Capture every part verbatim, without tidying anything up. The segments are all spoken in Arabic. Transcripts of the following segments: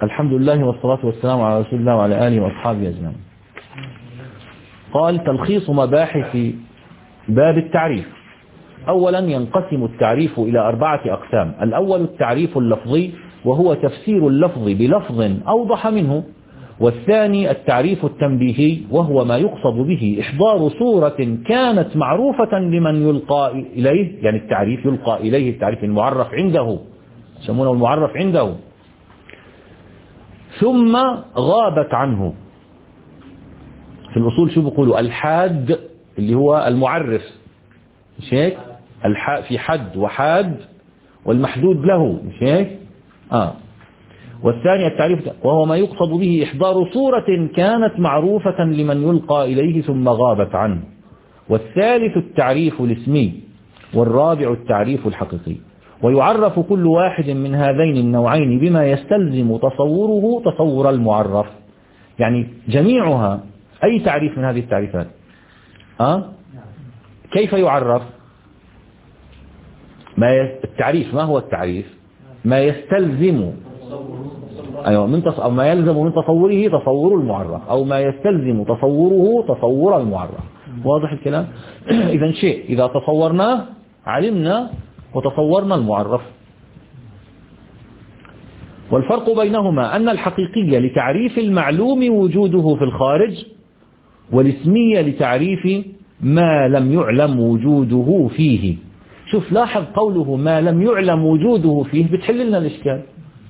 الحمد لله والصلاة والسلام على رسول الله وعلى آله وأصحابه أجمعين. قال: تلخيص مباحث باب التعريف. أولا، ينقسم التعريف إلى أربعة أقسام. الأول التعريف اللفظي، وهو تفسير اللفظ بلفظ أوضح منه. والثاني التعريف التنبيهي، وهو ما يقصد به إحضار صورة كانت معروفة لمن يلقى إليه، يعني التعريف يلقى إليه، التعريف المعرف عنده، يسمونه المعرف عنده، ثم غابت عنه. في الأصول شو بيقولوا؟ الحاد اللي هو المعرف، مش هيك؟ في حد وحاد والمحدود له، مش هيك؟ آه. والثاني التعريف، وهو ما يقصد به إحضار صورة كانت معروفة لمن يلقى إليه ثم غابت عنه. والثالث التعريف الاسمي. والرابع التعريف الحقيقي. ويعرف كل واحد من هذين النوعين بما يستلزم تصوره تصور المعرف. يعني جميعها أي تعريف من هذه التعريفات أه؟ كيف يعرف؟ ما التعريف ما هو التعريف؟ ما يستلزم أيوة من تص... أو ما يلزم من تصوره تصور المعرف، أو ما يستلزم تصوره تصور المعرف. واضح الكلام؟ إذا شيء إذا تصورناه علمنا وتصورنا المعرف. والفرق بينهما أن الحقيقية لتعريف المعلوم وجوده في الخارج، والاسمية لتعريف ما لم يعلم وجوده فيه. شوف لاحظ قوله ما لم يعلم وجوده فيه بتحل لنا الإشكال،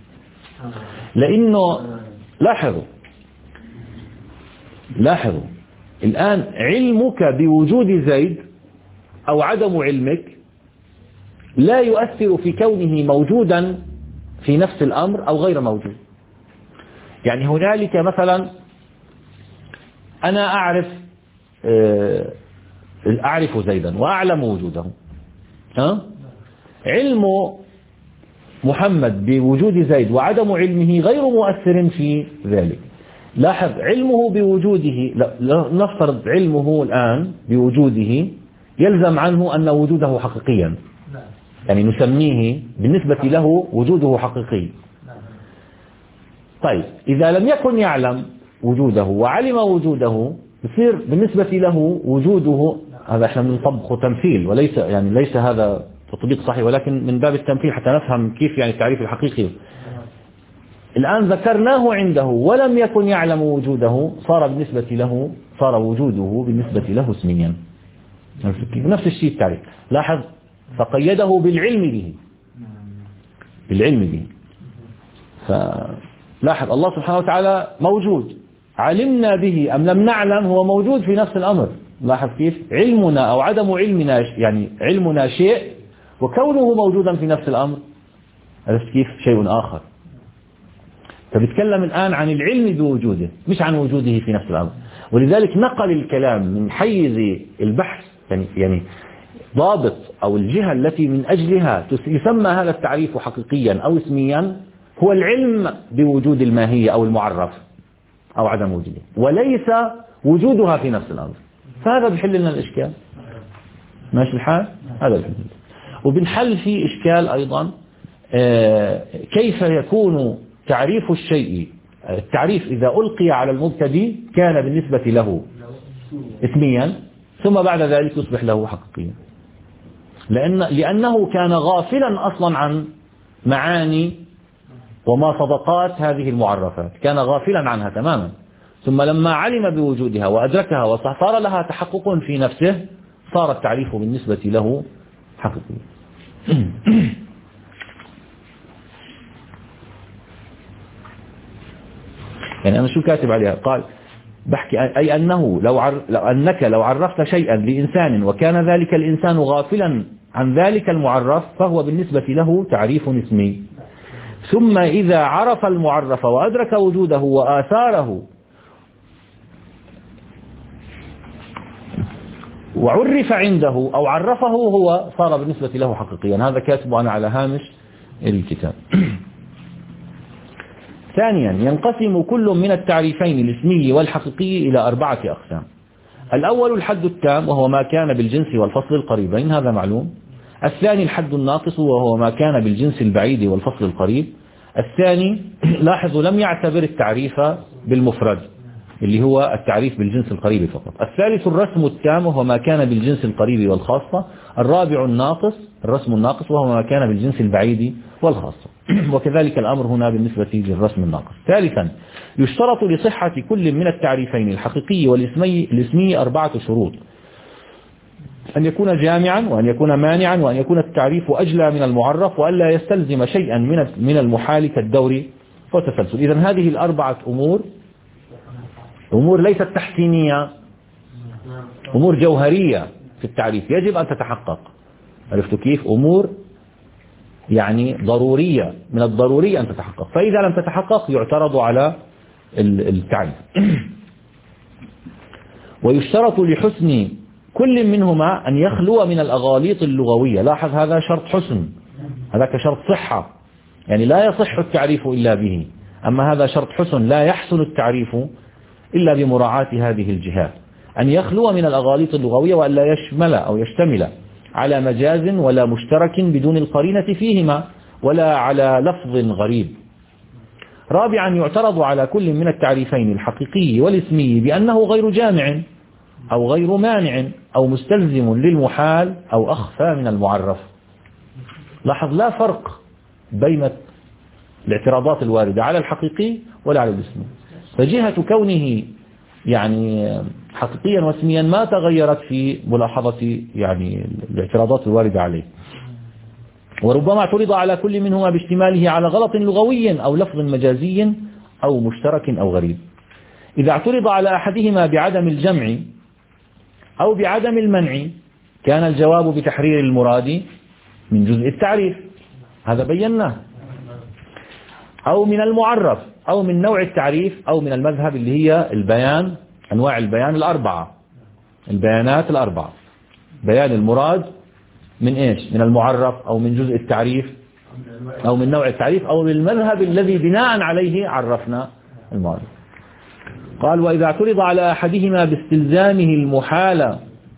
لأنه لاحظوا لاحظوا الآن علمك بوجود زيد أو عدم علمك لا يؤثر في كونه موجودا في نفس الأمر أو غير موجود. يعني هنالك مثلا أنا أعرف أعرف زيدا وأعلم وجوده، ها؟ علم محمد بوجود زيد وعدم علمه غير مؤثر في ذلك. لاحظ علمه بوجوده، نفترض علمه الآن بوجوده يلزم عنه أن وجوده حقيقيا، يعني نسميه بالنسبة له وجوده حقيقي. طيب إذا لم يكن يعلم وجوده وعلم وجوده يصير بالنسبة له وجوده، هذا احنا بنطبقه تمثيل وليس يعني ليس هذا تطبيق صحيح، ولكن من باب التمثيل حتى نفهم كيف يعني التعريف الحقيقي. الآن ذكرناه عنده ولم يكن يعلم وجوده، صار بالنسبة له صار وجوده بالنسبة له اسميا. نفس الشيء التعريف، لاحظ فقيده بالعلم به بالعلم به فلاحظ الله سبحانه وتعالى موجود، علمنا به أم لم نعلم هو موجود في نفس الأمر. لاحظ كيف علمنا أو عدم علمنا، يعني علمنا شيء وكونه موجودا في نفس الأمر عرفت كيف شيء آخر. فبتكلم الآن عن العلم بوجوده مش عن وجوده في نفس الأمر. ولذلك نقل الكلام من حيز البحث، يعني يعني ضابط أو الجهة التي من أجلها يسمى هذا التعريف حقيقيا أو اسميا هو العلم بوجود الماهية أو المعرف أو عدم وجوده، وليس وجودها في نفس الأمر. فهذا بيحل لنا الإشكال. ماشي الحال؟ هذا بيحل. وبنحل فيه إشكال أيضا، كيف يكون تعريف الشيء، التعريف إذا ألقي على المبتدئ كان بالنسبة له اسميا ثم بعد ذلك يصبح له حقيقيا، لأن لأنه كان غافلا أصلا عن معاني وما صدقات هذه المعرفات، كان غافلا عنها تماما، ثم لما علم بوجودها وأدركها وصار لها تحقق في نفسه صار التعريف بالنسبة له حقيقي. يعني أنا شو كاتب عليها؟ قال بحكي أي أنه لو, عر... لو أنك لو عرفت شيئا لإنسان وكان ذلك الإنسان غافلا عن ذلك المعرف فهو بالنسبة له تعريف اسمي. ثم إذا عرف المعرف وأدرك وجوده وآثاره وعرف عنده أو عرفه هو صار بالنسبة له حقيقيا. هذا كاتبه أنا على هامش الكتاب. ثانيا ينقسم كل من التعريفين الاسمي والحقيقي إلى أربعة أقسام. الأول الحد التام وهو ما كان بالجنس والفصل القريبين، هذا معلوم. الثاني الحد الناقص وهو ما كان بالجنس البعيد والفصل القريب. الثاني لاحظوا لم يعتبر التعريف بالمفرد اللي هو التعريف بالجنس القريب فقط. الثالث الرسم التام وهو ما كان بالجنس القريب والخاصة. الرابع الناقص الرسم الناقص وهو ما كان بالجنس البعيد والخاصة. وكذلك الأمر هنا بالنسبة للرسم الناقص. ثالثا يشترط لصحة كل من التعريفين الحقيقي والاسمي الاسمي أربعة شروط: أن يكون جامعا، وأن يكون مانعا، وأن يكون التعريف أجلى من المعرف، وألا يستلزم شيئا من من المحال كالدور والتسلسل. إذن هذه الأربعة أمور أمور ليست تحسينية، أمور جوهرية في التعريف يجب أن تتحقق. عرفتوا كيف؟ أمور يعني ضرورية، من الضروري أن تتحقق، فإذا لم تتحقق يعترض على التعريف. ويشترط لحسن كل منهما أن يخلو من الأغاليط اللغوية. لاحظ هذا شرط حسن، هذاك شرط صحة، يعني لا يصح التعريف إلا به. أما هذا شرط حسن، لا يحسن التعريف إلا بمراعاة هذه الجهات. أن يخلو من الأغاليط اللغوية، وأن لا يشمل أو يشتمل على مجاز ولا مشترك بدون القرينة فيهما، ولا على لفظ غريب. رابعا يعترض على كل من التعريفين الحقيقي والاسمي بأنه غير جامع أو غير مانع أو مستلزم للمحال أو أخفى من المعرف. لاحظ لا فرق بين الاعتراضات الواردة على الحقيقي ولا على الاسمي، فجهة كونه يعني حقيقيا واسميا ما تغيرت في ملاحظة يعني الاعتراضات الواردة عليه. وربما اعترض على كل منهما باشتماله على غلط لغوي أو لفظ مجازي أو مشترك أو غريب. إذا اعترض على أحدهما بعدم الجمع أو بعدم المنع كان الجواب بتحرير المراد من جزء التعريف، هذا بيناه، أو من المعرف، أو من نوع التعريف، أو من المذهب اللي هي البيان، أنواع البيان الأربعة، البيانات الأربعة: بيان المراد من إيش؟ من المعرف، أو من جزء التعريف، أو من نوع التعريف، أو من المذهب الذي بناء عليه عرفنا المعرف. قال: وإذا اعترض على أحدهما باستلزامه المحال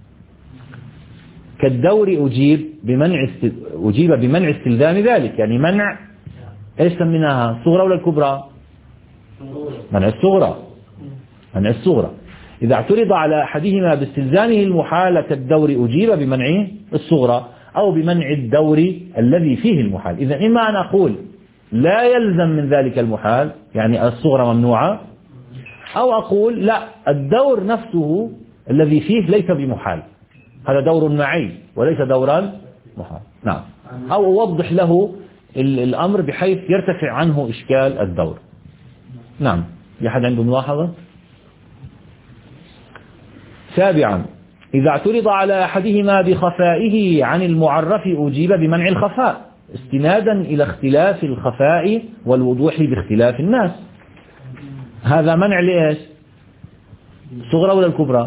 كالدور أجيب بمنع است... أجيب بمنع استلزام ذلك. يعني منع إيش سميناها؟ الصغرى ولا الكبرى؟ منع الصغرى، منع الصغرى. إذا اعترض على أحدهما باستلزامه المحال كالدور أجيب بمنع الصغرى أو بمنع الدور الذي فيه المحال. إذا إما أن أقول لا يلزم من ذلك المحال، يعني الصغرى ممنوعة، أو أقول لا، الدور نفسه الذي فيه ليس بمحال، هذا دور معي وليس دورا محال. نعم. أو أوضح له الأمر بحيث يرتفع عنه إشكال الدور. نعم. لأحد عنده ملاحظة؟ سابعا إذا اعترض على أحدهما بخفائه عن المعرف أجيب بمنع الخفاء استنادا إلى اختلاف الخفاء والوضوح باختلاف الناس. هذا منع لإيش؟ صغرى ولا الكبرى؟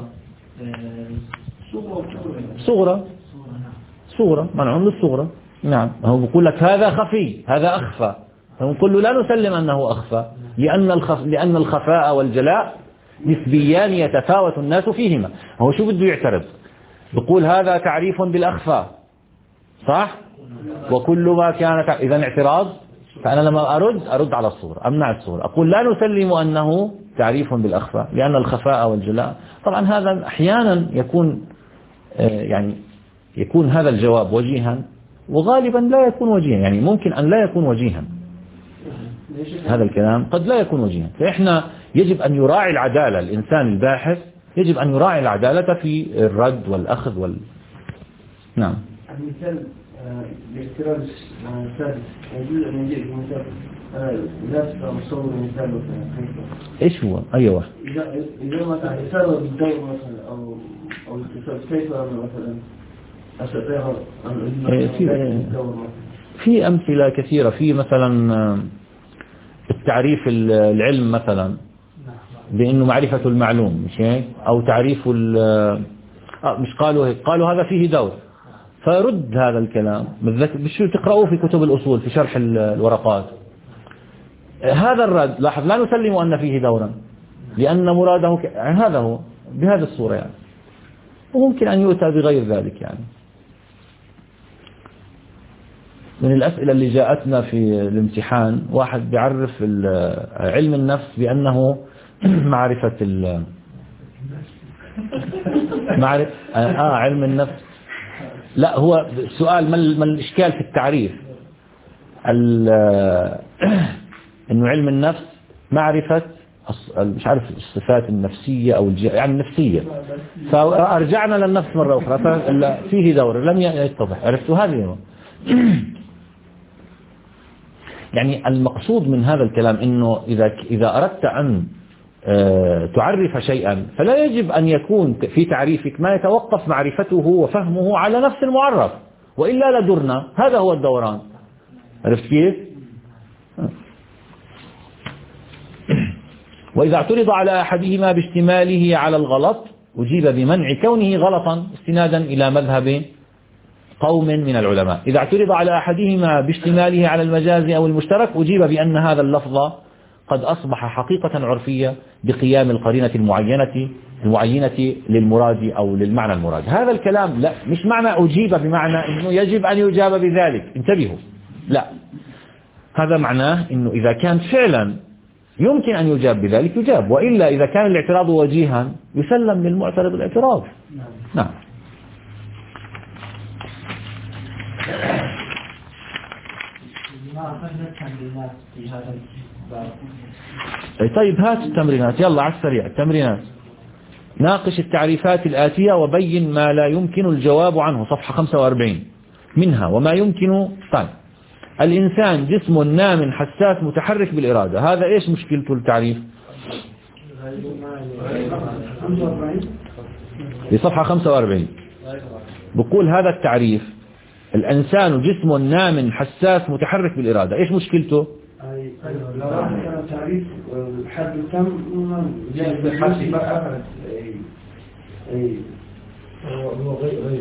صغرى، صغرى، منع للصغرى. نعم. هو بيقول لك هذا خفي، هذا أخفى، فنقول له لا نسلم أنه أخفى، لأن الخف... لأن الخفاء والجلاء نسبيان يتفاوت الناس فيهما. هو شو بده يعترض؟ بيقول هذا تعريف بالأخفى، صح؟ وكل ما كان تع... إذا اعتراض. فأنا لما أرد أرد على الصورة، أمنع الصورة، أقول لا نسلم أنه تعريف بالأخفى لأن الخفاء والجلاء. طبعا هذا أحيانا يكون يعني يكون هذا الجواب وجيها، وغالبا لا يكون وجيها، يعني ممكن أن لا يكون وجيها. هذا الكلام قد لا يكون وجيها، فإحنا يجب أن يراعي العدالة. الإنسان الباحث يجب أن يراعي العدالة في الرد والأخذ وال... نعم. المثال باعتراض السادس يجوز أن يجيء بمثال لا مصور مثال إيش هو؟ أي واحد؟ إذا إذا ما تعترض بالدور مثلا أو أو الاتصال كيف مثلا أستطيع أن في في أمثلة كثيرة. في مثلا التعريف العلم مثلا بأنه معرفة المعلوم، مش هيك؟ أو تعريف ال مش قالوا هيك، قالوا هذا فيه دور، فرد هذا الكلام بشو تقرأوه في كتب الأصول في شرح الورقات. هذا الرد لاحظ لا نسلم أن فيه دورا لأن مراده ك... هذا هو بهذه الصورة يعني، وممكن أن يؤتى بغير ذلك يعني. من الأسئلة اللي جاءتنا في الامتحان واحد بيعرف علم النفس بأنه معرفة ال معرفة آه علم النفس. لا، هو السؤال ما الإشكال في التعريف؟ إنه علم النفس معرفة مش عارف الصفات النفسية أو يعني النفسية، فرجعنا للنفس مرة أخرى فيه دور لم يتضح. عرفتوا هذه؟ يعني المقصود من هذا الكلام إنه إذا إذا أردت أن تعرف شيئا فلا يجب أن يكون في تعريفك ما يتوقف معرفته وفهمه على نفس المعرف، وإلا لدرنا. هذا هو الدوران. عرفت كيف؟ وإذا اعترض على أحدهما باشتماله على الغلط أجيب بمنع كونه غلطا استنادا إلى مذهب قوم من العلماء. إذا اعترض على أحدهما باشتماله على المجاز أو المشترك أجيب بأن هذا اللفظ قد أصبح حقيقة عرفية بقيام القرينة المعينة المعينة للمراد أو للمعنى المراد. هذا الكلام لا، مش معنى أجيب بمعنى أنه يجب أن يجاب بذلك، انتبهوا، لا، هذا معناه أنه إذا كان فعلا يمكن أن يجاب بذلك يجاب، وإلا إذا كان الاعتراض وجيها يسلم للمعترض الاعتراض. نعم. طيب هات التمرينات، يلا على السريع التمرينات. ناقش التعريفات الآتية وبين ما لا يمكن الجواب عنه، صفحة خمسة وأربعين. منها وما يمكن. طيب الإنسان جسم نام حساس متحرك بالإرادة، هذا إيش مشكلته التعريف؟ في صفحة خمسة وأربعين بقول هذا التعريف الإنسان جسم نام حساس متحرك بالإرادة، إيش مشكلته؟ لو كان تعريف الحد تم هو غير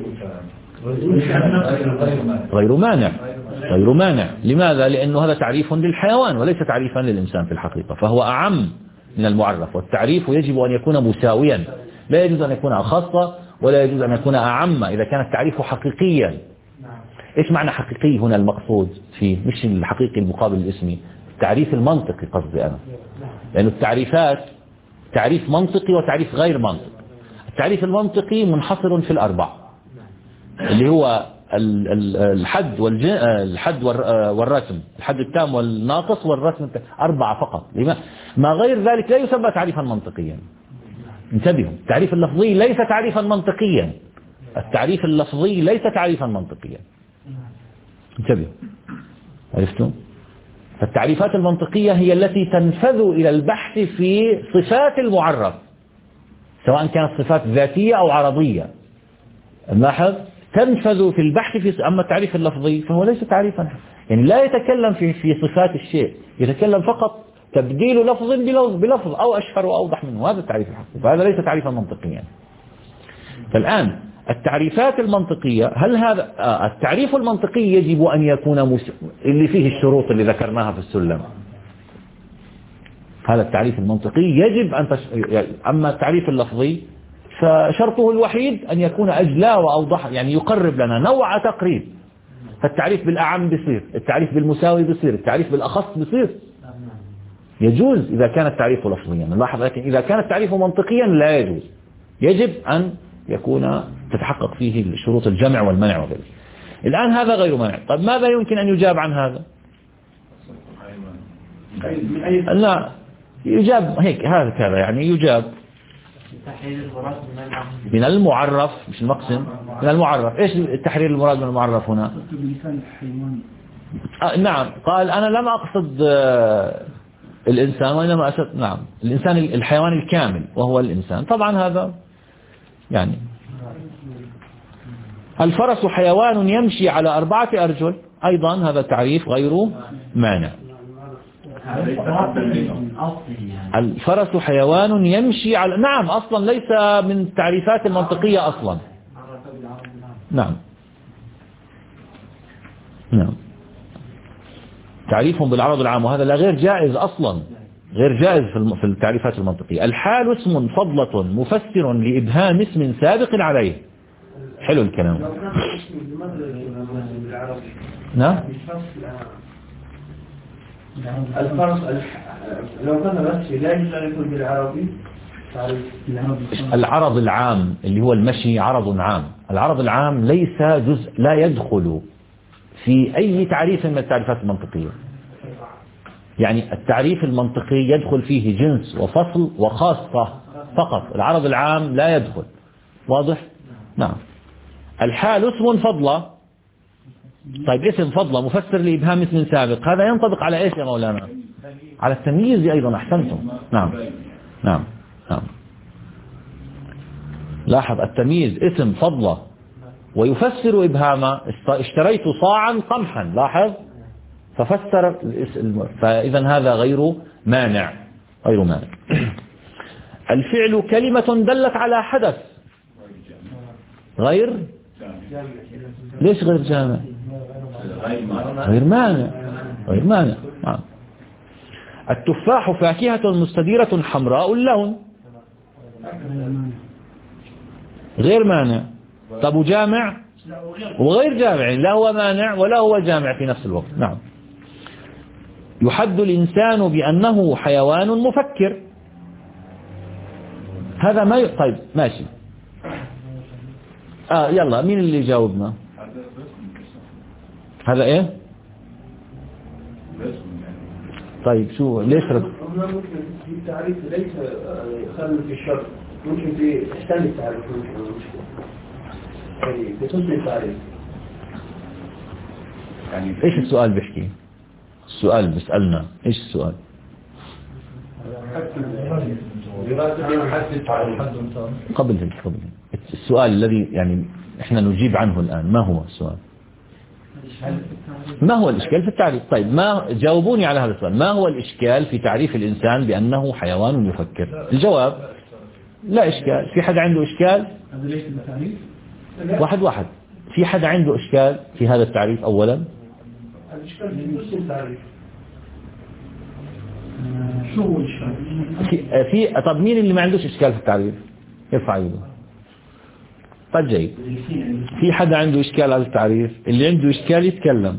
غير مانع غير مانع. لماذا؟ لأنه هذا تعريف للحيوان وليس تعريفا للإنسان في الحقيقة، فهو أعم من المعرف، والتعريف يجب أن يكون مساويا، لا يجوز أن يكون أخص ولا يجوز أن يكون أعم إذا كان التعريف حقيقيا. إيش معنى حقيقي هنا؟ المقصود فيه مش الحقيقي المقابل الاسمي، التعريف المنطقي قصدي أنا، لأن التعريفات تعريف منطقي وتعريف غير منطقي. التعريف المنطقي منحصر في الأربع اللي هو الحد والحد والرسم، الحد التام والناقص والرسم التام، أربعة فقط. ما غير ذلك لا يسمى تعريفا منطقيا. انتبهوا، التعريف اللفظي ليس تعريفا منطقيا، التعريف اللفظي ليس تعريفا منطقيا. انتبهوا، عرفتم؟ فالتعريفات المنطقية هي التي تنفذ إلى البحث في صفات المعرف، سواء كانت صفات ذاتية أو عرضية. نلاحظ تنفذ في البحث في. أما التعريف اللفظي فهو ليس تعريفا، يعني لا يتكلم في في صفات الشيء، يتكلم فقط تبديل لفظ بلفظ أو أشهر وأوضح منه، هذا التعريف الحقيقي، فهذا ليس تعريفا منطقيا. فالآن التعريفات المنطقية، هل هذا آه التعريف المنطقي يجب أن يكون مس... اللي فيه الشروط اللي ذكرناها في السلم، هذا التعريف المنطقي يجب أن تش... أما التعريف اللفظي فشرطه الوحيد أن يكون أجلى وأوضح، يعني يقرب لنا نوع تقريب. فالتعريف بالأعم بصير، التعريف بالمساوي بصير، التعريف بالأخص بصير، يجوز إذا كان التعريف لفظيا نلاحظ، لكن إذا كان التعريف منطقيا لا يجوز، يجب أن يكون تتحقق فيه شروط الجمع والمنع وغيره. الآن هذا غير منع. طيب ماذا يمكن أن يجاب عن هذا؟ لا يجاب هيك، هذا كذا يعني يجاب من المعرف، مش المقسم، من المعرف. إيش التحرير المراد من المعرف هنا؟ آه نعم، قال أنا لم أقصد آه الإنسان، وإنما أقصد نعم الإنسان الحيوان الكامل وهو الإنسان. طبعا هذا يعني الفرس حيوان يمشي على أربعة أرجل، أيضا هذا تعريف غير مانع. الفرس حيوان يمشي على، نعم أصلا ليس من التعريفات المنطقية أصلا. نعم نعم تعريفهم بالعرض العام، وهذا لا غير جائز أصلا، غير جائز في التعريفات المنطقية. الحال اسم فضلة مفسر لإبهام اسم سابق عليه. حلو الكلام. نعم الفرس لو كان مشي لا يجوز أن يكون بالعربي. العرض العام اللي هو المشي عرض عام. العرض العام ليس جزء، لا يدخل في أي تعريف من التعريفات المنطقية. يعني التعريف المنطقي يدخل فيه جنس وفصل وخاصة فقط. العرض العام لا يدخل. واضح؟ نعم. الحال اسم فضلة. طيب اسم فضلة مفسر لإبهام اسم سابق، هذا ينطبق على ايش يا مولانا؟ على التمييز أيضا. أحسنتم. نعم نعم نعم. لاحظ التمييز اسم فضلة ويفسر إبهاما. اشتريت صاعا قمحا، لاحظ، ففسر الاسم، فإذا هذا غير مانع، غير مانع. الفعل كلمة دلت على حدث غير، ليش غير جامع؟ غير مانع، غير مانع. نعم. التفاح فاكهة مستديرة حمراء اللون، غير مانع. طب وجامع؟ وغير جامع، لا هو مانع ولا هو جامع في نفس الوقت. نعم. يحد الإنسان بأنه حيوان مفكر، هذا ما ي... طيب ماشي. آه يلا مين اللي جاوبنا؟ هذا ايه؟ طيب شو ليش رد؟ ممكن في تعريف ليس خلل في الشر، ممكن في احسان التعريف، ممكن مشكلة يعني بتصل التعريف. يعني ايش السؤال بيحكي؟ السؤال بيسألنا ايش السؤال؟ قبل هيك قبل السؤال الذي يعني احنا نجيب عنه الآن، ما هو السؤال؟ ما هو الإشكال في التعريف؟ طيب ما جاوبوني على هذا السؤال. ما هو الإشكال في تعريف الإنسان بأنه حيوان يفكر؟ الجواب لا إشكال. في حد عنده إشكال؟ واحد واحد. في حد عنده إشكال في هذا التعريف؟ أولا الإشكال في نفس التعريف. شو هو الإشكال؟ في, في طب مين اللي ما عندوش إشكال في التعريف؟ يرفع يده. طيب جيد. في حد عنده إشكال على التعريف؟ اللي عنده إشكال يتكلم.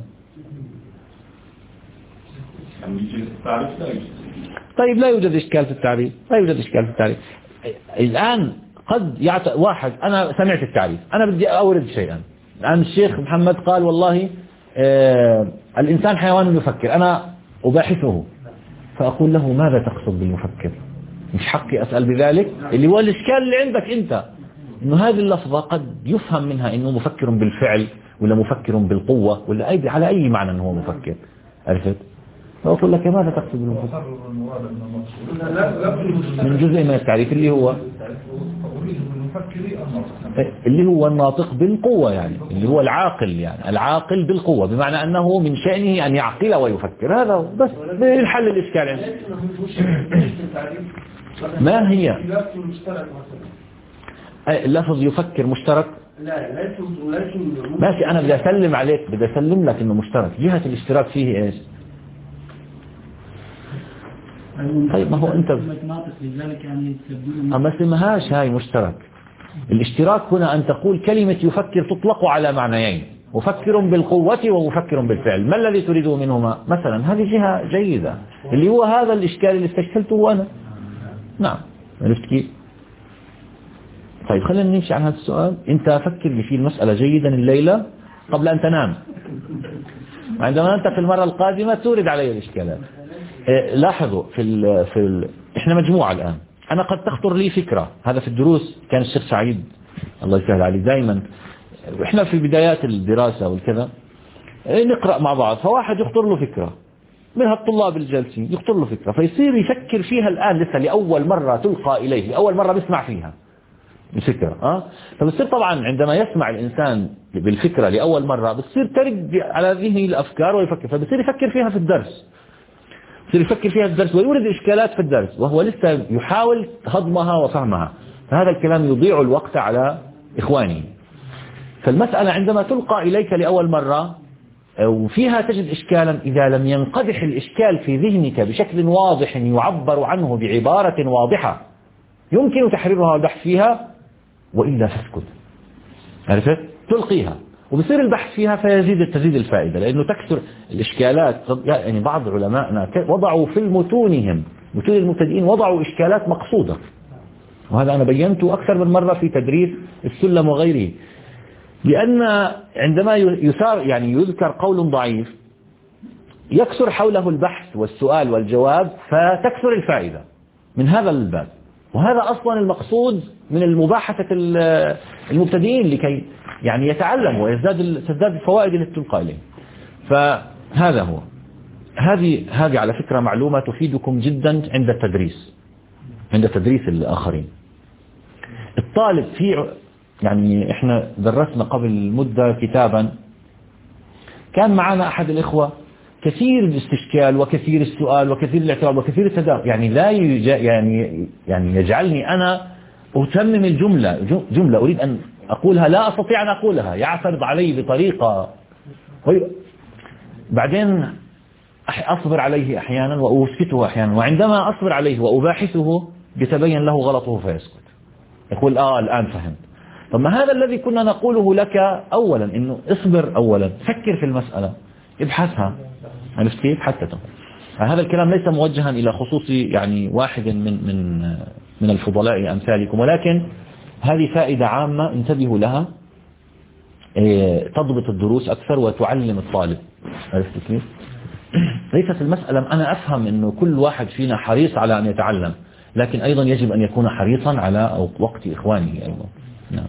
طيب لا يوجد إشكال في التعريف، لا يوجد إشكال في التعريف. الآن قد يعت... واحد أنا سمعت التعريف، أنا بدي أورد شيئا. الآن الشيخ محمد قال والله آه الإنسان حيوان يفكر، أنا أباحثه، فأقول له ماذا تقصد بالمفكر؟ مش حقي أسأل بذلك؟ اللي هو الإشكال اللي عندك أنت، إنه هذه اللفظة قد يفهم منها إنه مفكر بالفعل ولا مفكر بالقوة ولا أي على أي معنى إنه هو مفكر. عرفت؟ فأقول لك ماذا تقصد بالمفكر؟ من جزء من التعريف اللي هو اللي هو الناطق بالقوة، يعني اللي هو العاقل، يعني العاقل بالقوة، بمعنى أنه من شأنه أن يعقل ويفكر. هذا بس الحل الإشكال عنده. ما هي اللفظ يفكر مشترك؟ لا ليس ليس ماشي. أنا بدي أسلم عليك، بدي أسلم لك إنه مشترك. جهة الاشتراك فيه إيش؟ طيب ما هو أنت ما اسمهاش هاي مشترك. الاشتراك هنا أن تقول كلمة يفكر تطلق على معنيين، مفكر بالقوة ومفكر بالفعل. ما الذي تريده منهما؟ مثلا هذه جهة جيدة اللي هو هذا الإشكال اللي استشكلته أنا. نعم. عرفت كيف؟ طيب خلينا نمشي عن هذا السؤال. أنت فكر لي في المسألة جيدا الليلة قبل أن تنام، عندما أنت في المرة القادمة تورد علي الإشكالات. إيه لاحظوا في ال في ال إحنا مجموعة الآن. أنا قد تخطر لي فكرة، هذا في الدروس كان الشيخ سعيد الله يسهل عليه دائما، إحنا في بدايات الدراسة والكذا نقرأ مع بعض، فواحد يخطر له فكرة من هالطلاب الجالسين، يخطر له فكرة فيصير يفكر فيها الآن لسه لأول مرة تلقى إليه، أول مرة بيسمع فيها الفكرة. أه؟ فبصير طبعا عندما يسمع الإنسان بالفكرة لأول مرة بصير ترد على ذهنه الأفكار ويفكر، فبصير يفكر فيها في الدرس، بصير يفكر فيها في الدرس ويورد إشكالات في الدرس وهو لسه يحاول هضمها وفهمها، فهذا الكلام يضيع الوقت على إخوانه. فالمسألة عندما تلقى إليك لأول مرة وفيها تجد إشكالا، إذا لم ينقدح الإشكال في ذهنك بشكل واضح يعبر عنه بعبارة واضحة يمكن تحريرها والبحث فيها، وإلا فاسكت. عرفت؟ تلقيها وبصير البحث فيها فيزيد تزيد الفائدة، لأنه تكثر الإشكالات. يعني بعض علمائنا وضعوا في المتونهم، متون المبتدئين، وضعوا إشكالات مقصودة، وهذا أنا بينته أكثر من مرة في تدريس السلم وغيره. لأن عندما يثار يعني يذكر قول ضعيف يكثر حوله البحث والسؤال والجواب فتكثر الفائدة من هذا الباب، وهذا أصلا المقصود من المباحثة المبتدئين لكي يعني يتعلم ويزداد تزداد الفوائد التي تلقى إليه. فهذا هو. هذه هذه على فكرة معلومة تفيدكم جدا عند التدريس، عند تدريس الآخرين. الطالب في يعني احنا درسنا قبل مدة كتابا، كان معنا أحد الإخوة كثير الاستشكال وكثير السؤال وكثير الاعتراض وكثير التداخل، يعني لا يعني يعني يجعلني أنا أتمم الجملة جملة أريد أن أقولها لا أستطيع أن أقولها، يعترض علي بطريقة، بعدين أصبر عليه أحيانا وأسكته أحيانا، وعندما أصبر عليه وأباحثه يتبين له غلطه فيسكت، يقول آه الآن فهمت. طب ما هذا الذي كنا نقوله لك أولا، إنه اصبر أولا، فكر في المسألة، ابحثها، عرفت كيف؟ حتى تفهم. هذا الكلام ليس موجها إلى خصوص يعني واحد من من من الفضلاء أمثالكم، ولكن هذه فائدة عامة انتبهوا لها، تضبط الدروس أكثر وتعلم الطالب، عرفت كيف؟ ليست المسألة أنا أفهم إنه كل واحد فينا حريص على أن يتعلم، لكن أيضا يجب أن يكون حريصا على وقت إخوانه أيضا. نعم.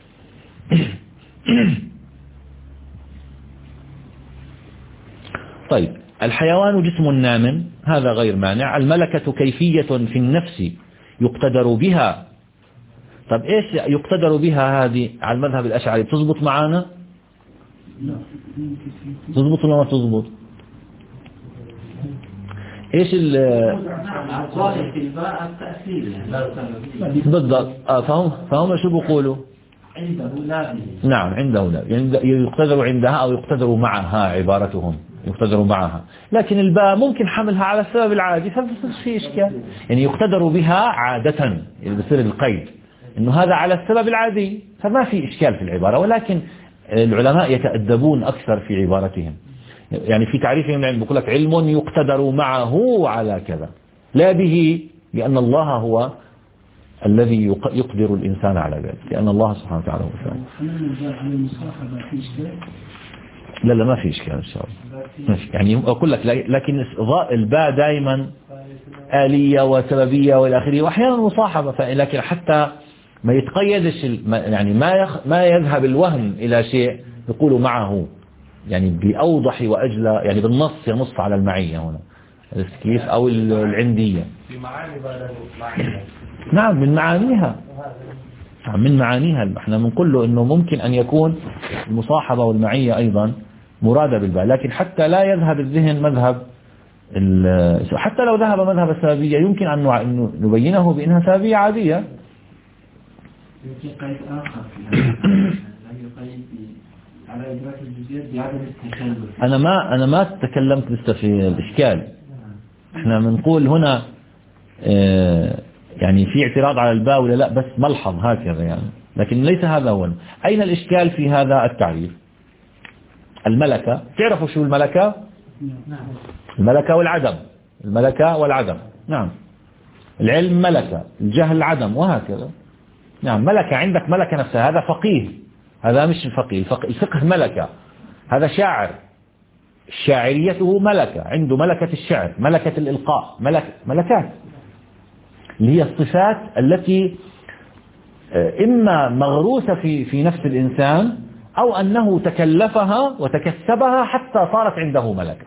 طيب، الحيوان جسم نام، هذا غير مانع. الملكة كيفية في النفس يقتدر بها. طب إيش يقتدر بها هذه على المذهب الأشعري؟ تضبط معانا؟ تضبط ولا ما تضبط؟ إيش ال بالضبط؟ آه فهم فهم شو بيقولوا؟ عنده لا. نعم عنده لا، يعني يقتدر عندها أو يقتدر معها، عبارتهم يقتدر معها. لكن الباء ممكن حملها على السبب العادي فما في إشكال، يعني يقتدر بها عادة، يعني بصير القيد إنه هذا على السبب العادي فما في إشكال في العبارة، ولكن العلماء يتأدبون أكثر في عبارتهم. يعني في تعريفهم يعني بيقول لك علم يقتدر معه على كذا، لا به، لأن الله هو الذي يقدر الإنسان على ذلك، لأن الله سبحانه وتعالى هو الفاعل. لا لا ما في إشكال إن شاء الله. يعني أقول لك لكن الباء دائما آلية وسببية والى اخره، وأحيانا مصاحبة، لكن حتى ما يتقيدش يعني ما ما يذهب الوهم إلى شيء يقول معه، يعني بأوضح وأجلى، يعني بالنص ينص على المعية هنا كيف، أو العندية. في معاني معاني نعم من معانيها، من معانيها. احنا بنقول له انه ممكن ان يكون المصاحبة والمعية ايضا مرادة بالباء، لكن حتى لا يذهب الذهن مذهب حتى لو ذهب مذهب السببية يمكن ان نبينه بانها سببية عادية. يمكن قيد اخر لا يقيد على ادراك الجزئيات بعدم التكلف. انا ما انا ما تكلمت لسه في الاشكال، احنا بنقول هنا اه يعني في اعتراض على الباء ولا لا، بس ملحظ هكذا يعني، لكن ليس هذا هو. أين الإشكال في هذا التعريف؟ الملكة، تعرفوا شو الملكة؟ الملكة والعدم، الملكة والعدم. نعم، العلم ملكة، الجهل عدم، وهكذا. نعم، ملكة، عندك ملكة نفسها، هذا فقيه، هذا مش الفقيه، الفقه ملكة، هذا شاعر، شاعريته ملكة، عنده ملكة الشعر، ملكة الإلقاء، ملك ملكات اللي هي الصفات التي إما مغروسة في في نفس الإنسان أو أنه تكلفها وتكسبها حتى صارت عنده ملكة،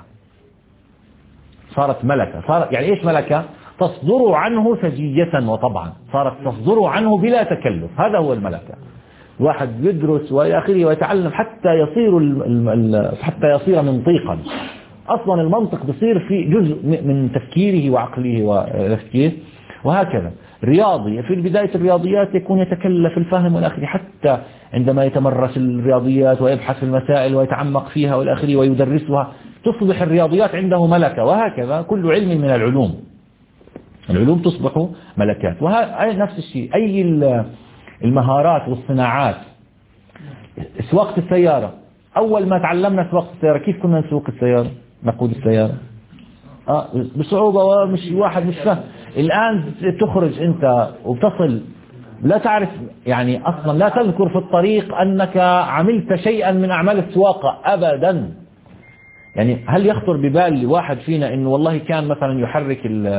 صارت ملكة، صارت يعني إيش ملكة؟ تصدر عنه سجية وطبعا، صارت تصدر عنه بلا تكلف، هذا هو الملكة. واحد يدرس وإلى آخره ويتعلم حتى يصير حتى يصير منطقا، أصلا المنطق بصير في جزء من تفكيره وعقله وتفكيره، وهكذا. رياضي في بداية الرياضيات يكون يتكلف الفهم والآخر، حتى عندما يتمرس الرياضيات ويبحث في المسائل ويتعمق فيها والآخر ويدرسها تصبح الرياضيات عنده ملكة، وهكذا كل علم من العلوم، العلوم تصبح ملكات. وهذا نفس الشيء، أي المهارات والصناعات سواقة السيارة، أول ما تعلمنا سواقة السيارة كيف كنا نسوق السيارة نقود السيارة؟ آه بصعوبة ومش واحد مش فاهم. الآن تخرج أنت وتصل لا تعرف يعني أصلا لا تذكر في الطريق أنك عملت شيئا من أعمال السواقة أبدا. يعني هل يخطر ببال واحد فينا إنه والله كان مثلا يحرك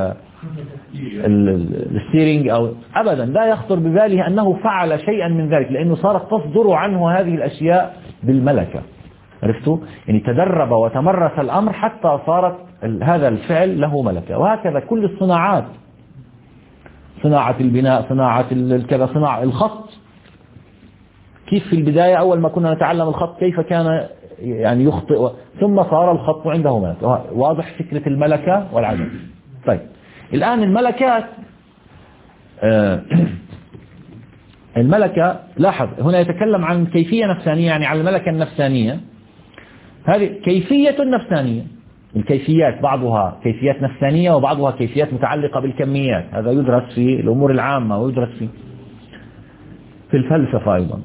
الستيرينج أو أبدا لا يخطر بباله أنه فعل شيئا من ذلك، لأنه صارت تصدر عنه هذه الأشياء بالملكة. عرفتوا؟ يعني تدرب وتمرس الأمر حتى صارت هذا الفعل له ملكة. وهكذا كل الصناعات، صناعة البناء، صناعة الكذا، صناعة الخط. كيف في البداية أول ما كنا نتعلم الخط كيف كان يعني يخطئ، ثم صار الخط عنده ملكة. واضح فكرة الملكة والعدم. طيب الآن الملكات آه الملكة، لاحظ هنا يتكلم عن كيفية نفسانية، يعني عن الملكة النفسانية. هذه كيفية نفسانية. الكيفيات بعضها كيفيات نفسانية وبعضها كيفيات متعلقة بالكميات. هذا يدرس في الأمور العامة ويدرس في في الفلسفة أيضا.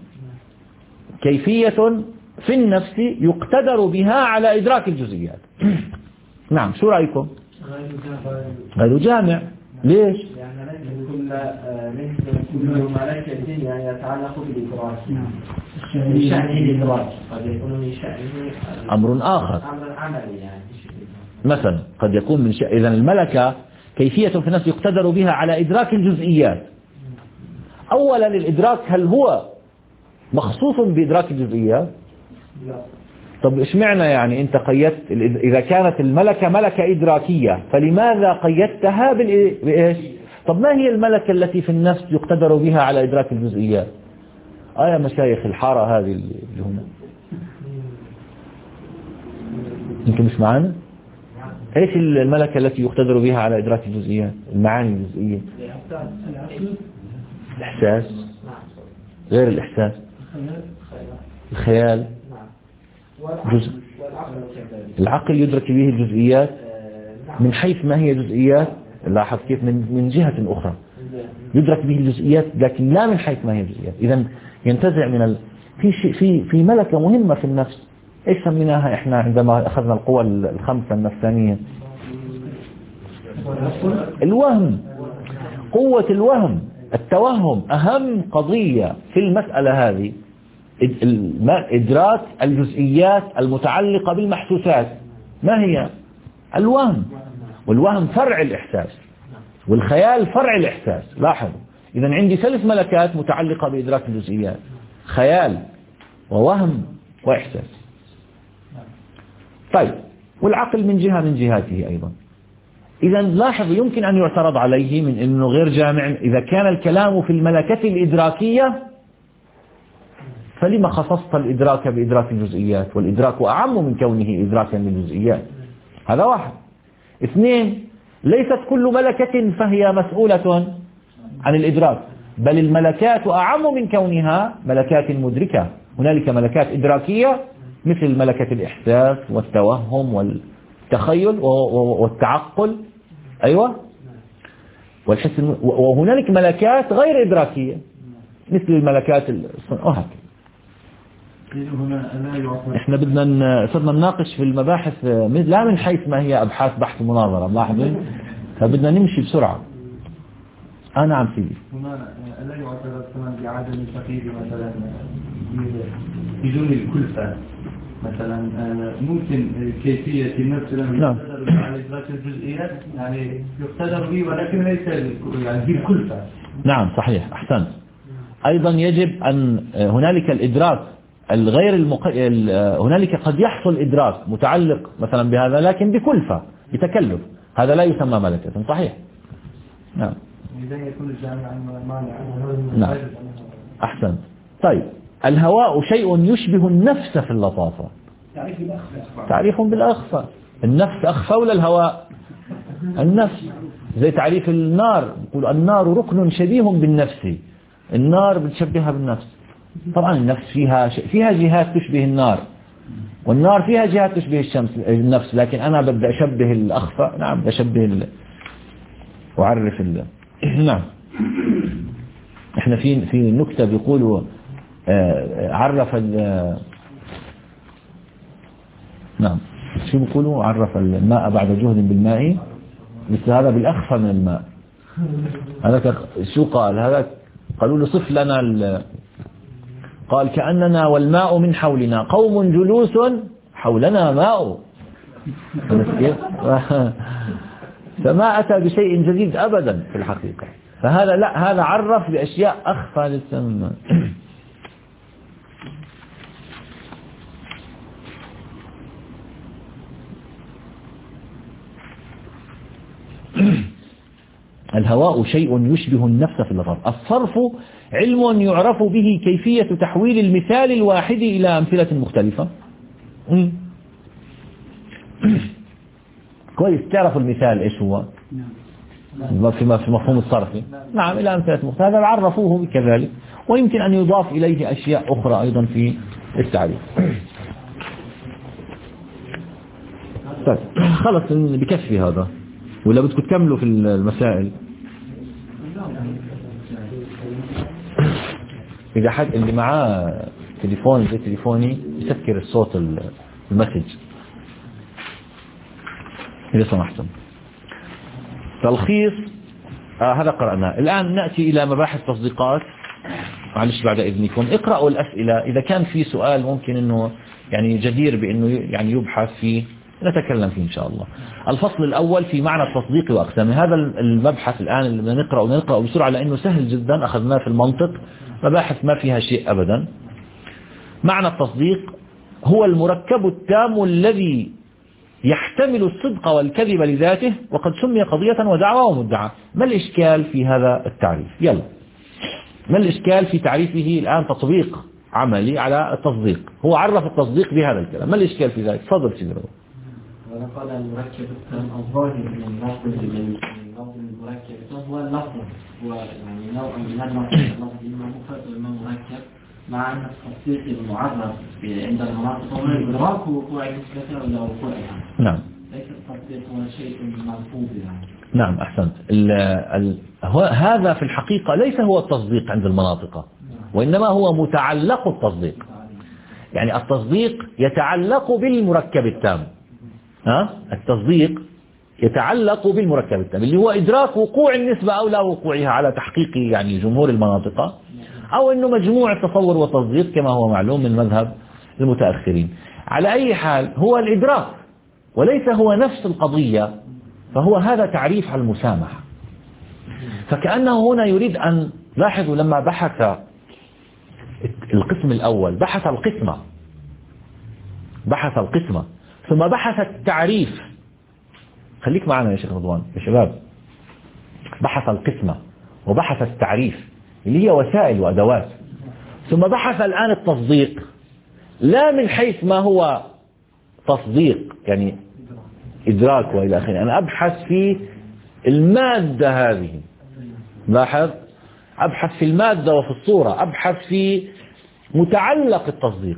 كيفية في النفس يقتدر بها على إدراك الجزئيات. نعم، شو رأيكم؟ غير جامع. ليش؟ يعني ليس كل ملكة يعني يتعلق بالإدراك، من شأنه الإدراك، قد يكون من شأنه أمر آخر، أمر عملي يعني. مثلا قد يكون من شأن. إذا الملكة كيفية في النفس يقتدر بها على إدراك الجزئيات. أولا الإدراك هل هو مخصوص بإدراك الجزئيات؟ لا. طب إيش معنى يعني أنت قيدت إذا كانت الملكة ملكة إدراكية فلماذا قيدتها بإيش؟ طب ما هي الملكة التي في النفس يقتدر بها على إدراك الجزئيات؟ آه يا مشايخ الحارة هذه اللي هنا، أنتم مش معانا؟ إيش الملكة التي يقتدر بها على إدراك الجزئيات، المعاني الجزئية؟ الإحساس. غير الإحساس؟ الخيال. جزء. العقل يدرك به الجزئيات من حيث ما هي جزئيات. لاحظ كيف من من جهة أخرى يدرك به الجزئيات لكن لا من حيث ما هي جزئيات. إذا ينتزع من ال... في شيء في في ملكة مهمة في النفس. إيش سميناها إحنا عندما أخذنا القوى الخمسة النفسانية؟ الوهم. قوة الوهم، التوهم أهم قضية في المسألة هذه. إدراك الجزئيات المتعلقة بالمحسوسات. ما هي؟ الوهم. والوهم فرع الإحساس والخيال فرع الإحساس. لاحظ إذا عندي ثلاث ملكات متعلقة بإدراك الجزئيات: خيال ووهم وإحساس. طيب والعقل من جهة من جهاته أيضا. إذا لاحظ يمكن أن يعترض عليه من أنه غير جامع. إذا كان الكلام في الملكة الإدراكية فلما خصصت الإدراك بإدراك الجزئيات؟ والإدراك أعم من كونه إدراكا للجزئيات. هذا واحد. اثنين، ليست كل ملكة فهي مسؤولة عن الإدراك، بل الملكات أعم من كونها ملكات مدركة. هنالك ملكات إدراكية مثل ملكة الإحساس والتوهم والتخيل والتعقل، أيوة، والحس. وهنالك ملكات غير إدراكية مثل الملكات وهكذا. احنا بدنا صرنا نناقش في المباحث لا من حيث ما هي ابحاث بحث ومناظره، ملاحظين؟ فبدنا نمشي بسرعه. اه نعم سيدي. هنا الا يعتبر كمان بعدم التقييد مثلا بدون الكلفه، مثلا ممكن كيفيه النفس لما يقتدر على ادراك الجزئيات يعني يقتدر به ولكن ليس يعني بالكلفه. نعم صحيح، احسنت. ايضا يجب ان هنالك الادراك الغير المق... هنالك قد يحصل إدراك متعلق مثلا بهذا لكن بكلفة بتكلف، هذا لا يسمى ملكة. صحيح. نعم. نعم أحسن. طيب الهواء شيء يشبه النفس في اللطافة. تعريف بالأخفى. النفس أخفى ولا الهواء؟ النفس. زي تعريف النار، يقول النار ركن شبيه بالنفس. النار بتشبهها بالنفس. طبعا النفس فيها فيها جهات تشبه النار، والنار فيها جهات تشبه الشمس النفس، لكن أنا بدي أشبه الأخفى. نعم بشبه ال... وأعرف ال... نعم. إحنا في في نكتة بيقولوا عرف نعم شو بيقولوا عرف الماء بعد جهد بالماء مثل هذا بالأخفى من الماء. هذا شو قال هذا؟ قالوا له صف لنا ال... قال كأننا والماء من حولنا قوم جلوس حولنا ماء. فما أتى بشيء جديد أبدا في الحقيقة. فهذا لا، هذا عرف بأشياء أخفى للسماء. الهواء شيء يشبه النفس في اللفظ. الصرف علم يعرف به كيفية تحويل المثال الواحد إلى أمثلة مختلفة. كويس، تعرفوا المثال إيش هو في مفهوم الصرف؟ نعم، إلى أمثلة مختلفة. هذا عرفوه كذلك، ويمكن أن يضاف إليه أشياء أخرى أيضا في التعريف. طيب خلص بكفي هذا، ولا بدكم تكملوا في المسائل؟ إذا حد اللي معاه تليفون زي تليفوني يسكر الصوت المسج إذا سمحتم. تلخيص آه هذا قرأناه. الآن نأتي إلى مباحث تصديقات. معلش بعد إذنكم اقرأوا الأسئلة، إذا كان في سؤال ممكن إنه يعني جدير بإنه يعني يبحث فيه نتكلم فيه إن شاء الله. الفصل الأول في معنى التصديق وأقسامه. هذا المبحث الآن اللي بدنا نقرأ ونقرأ بسرعة لأنه سهل جدا، أخذناه في المنطق، مباحث ما فيها شيء أبدا. معنى التصديق هو المركب التام الذي يحتمل الصدق والكذب لذاته، وقد سمي قضية ودعوة ومدعى. ما الإشكال في هذا التعريف؟ يلا، ما الإشكال في تعريفه الآن تطبيق عملي على التصديق؟ هو عرف التصديق بهذا الكلام، ما الإشكال في ذلك؟ تفضل سيدي. ونقل المركب التام الظاهر من اللفظ من اللفظ المركب هو اللفظ، هو يعني نوع من اللفظ، اللفظ إما مفرد وإما مركب، مع أن التصديق المعرف عند المناطق هو إدراك وقوع المثلة ولا وقوعها. نعم. ليس التصديق هو شيء ملفوظ يعني. نعم أحسنت. ال ال هو هذا في الحقيقة ليس هو التصديق عند المناطق، وإنما هو متعلق التصديق. يعني التصديق يتعلق بالمركب التام. ها؟ التصديق يتعلق بالمركب التام اللي هو إدراك وقوع النسبة أو لا وقوعها على تحقيق يعني جمهور المناطق، أو أنه مجموع التصور والتصديق كما هو معلوم من مذهب المتأخرين. على أي حال هو الإدراك وليس هو نفس القضية، فهو هذا تعريف على المسامحة. فكأنه هنا يريد أن لاحظوا لما بحث القسم الأول بحث القسمة بحث القسمة ثم بحث التعريف. خليك معنا يا شيخ رضوان يا شباب. بحث القسمة وبحث التعريف اللي هي وسائل وأدوات، ثم بحث الآن التصديق، لا من حيث ما هو تصديق يعني إدراك وإلى آخره. أنا أبحث في المادة هذه، لاحظ، أبحث في المادة وفي الصورة، أبحث في متعلق التصديق.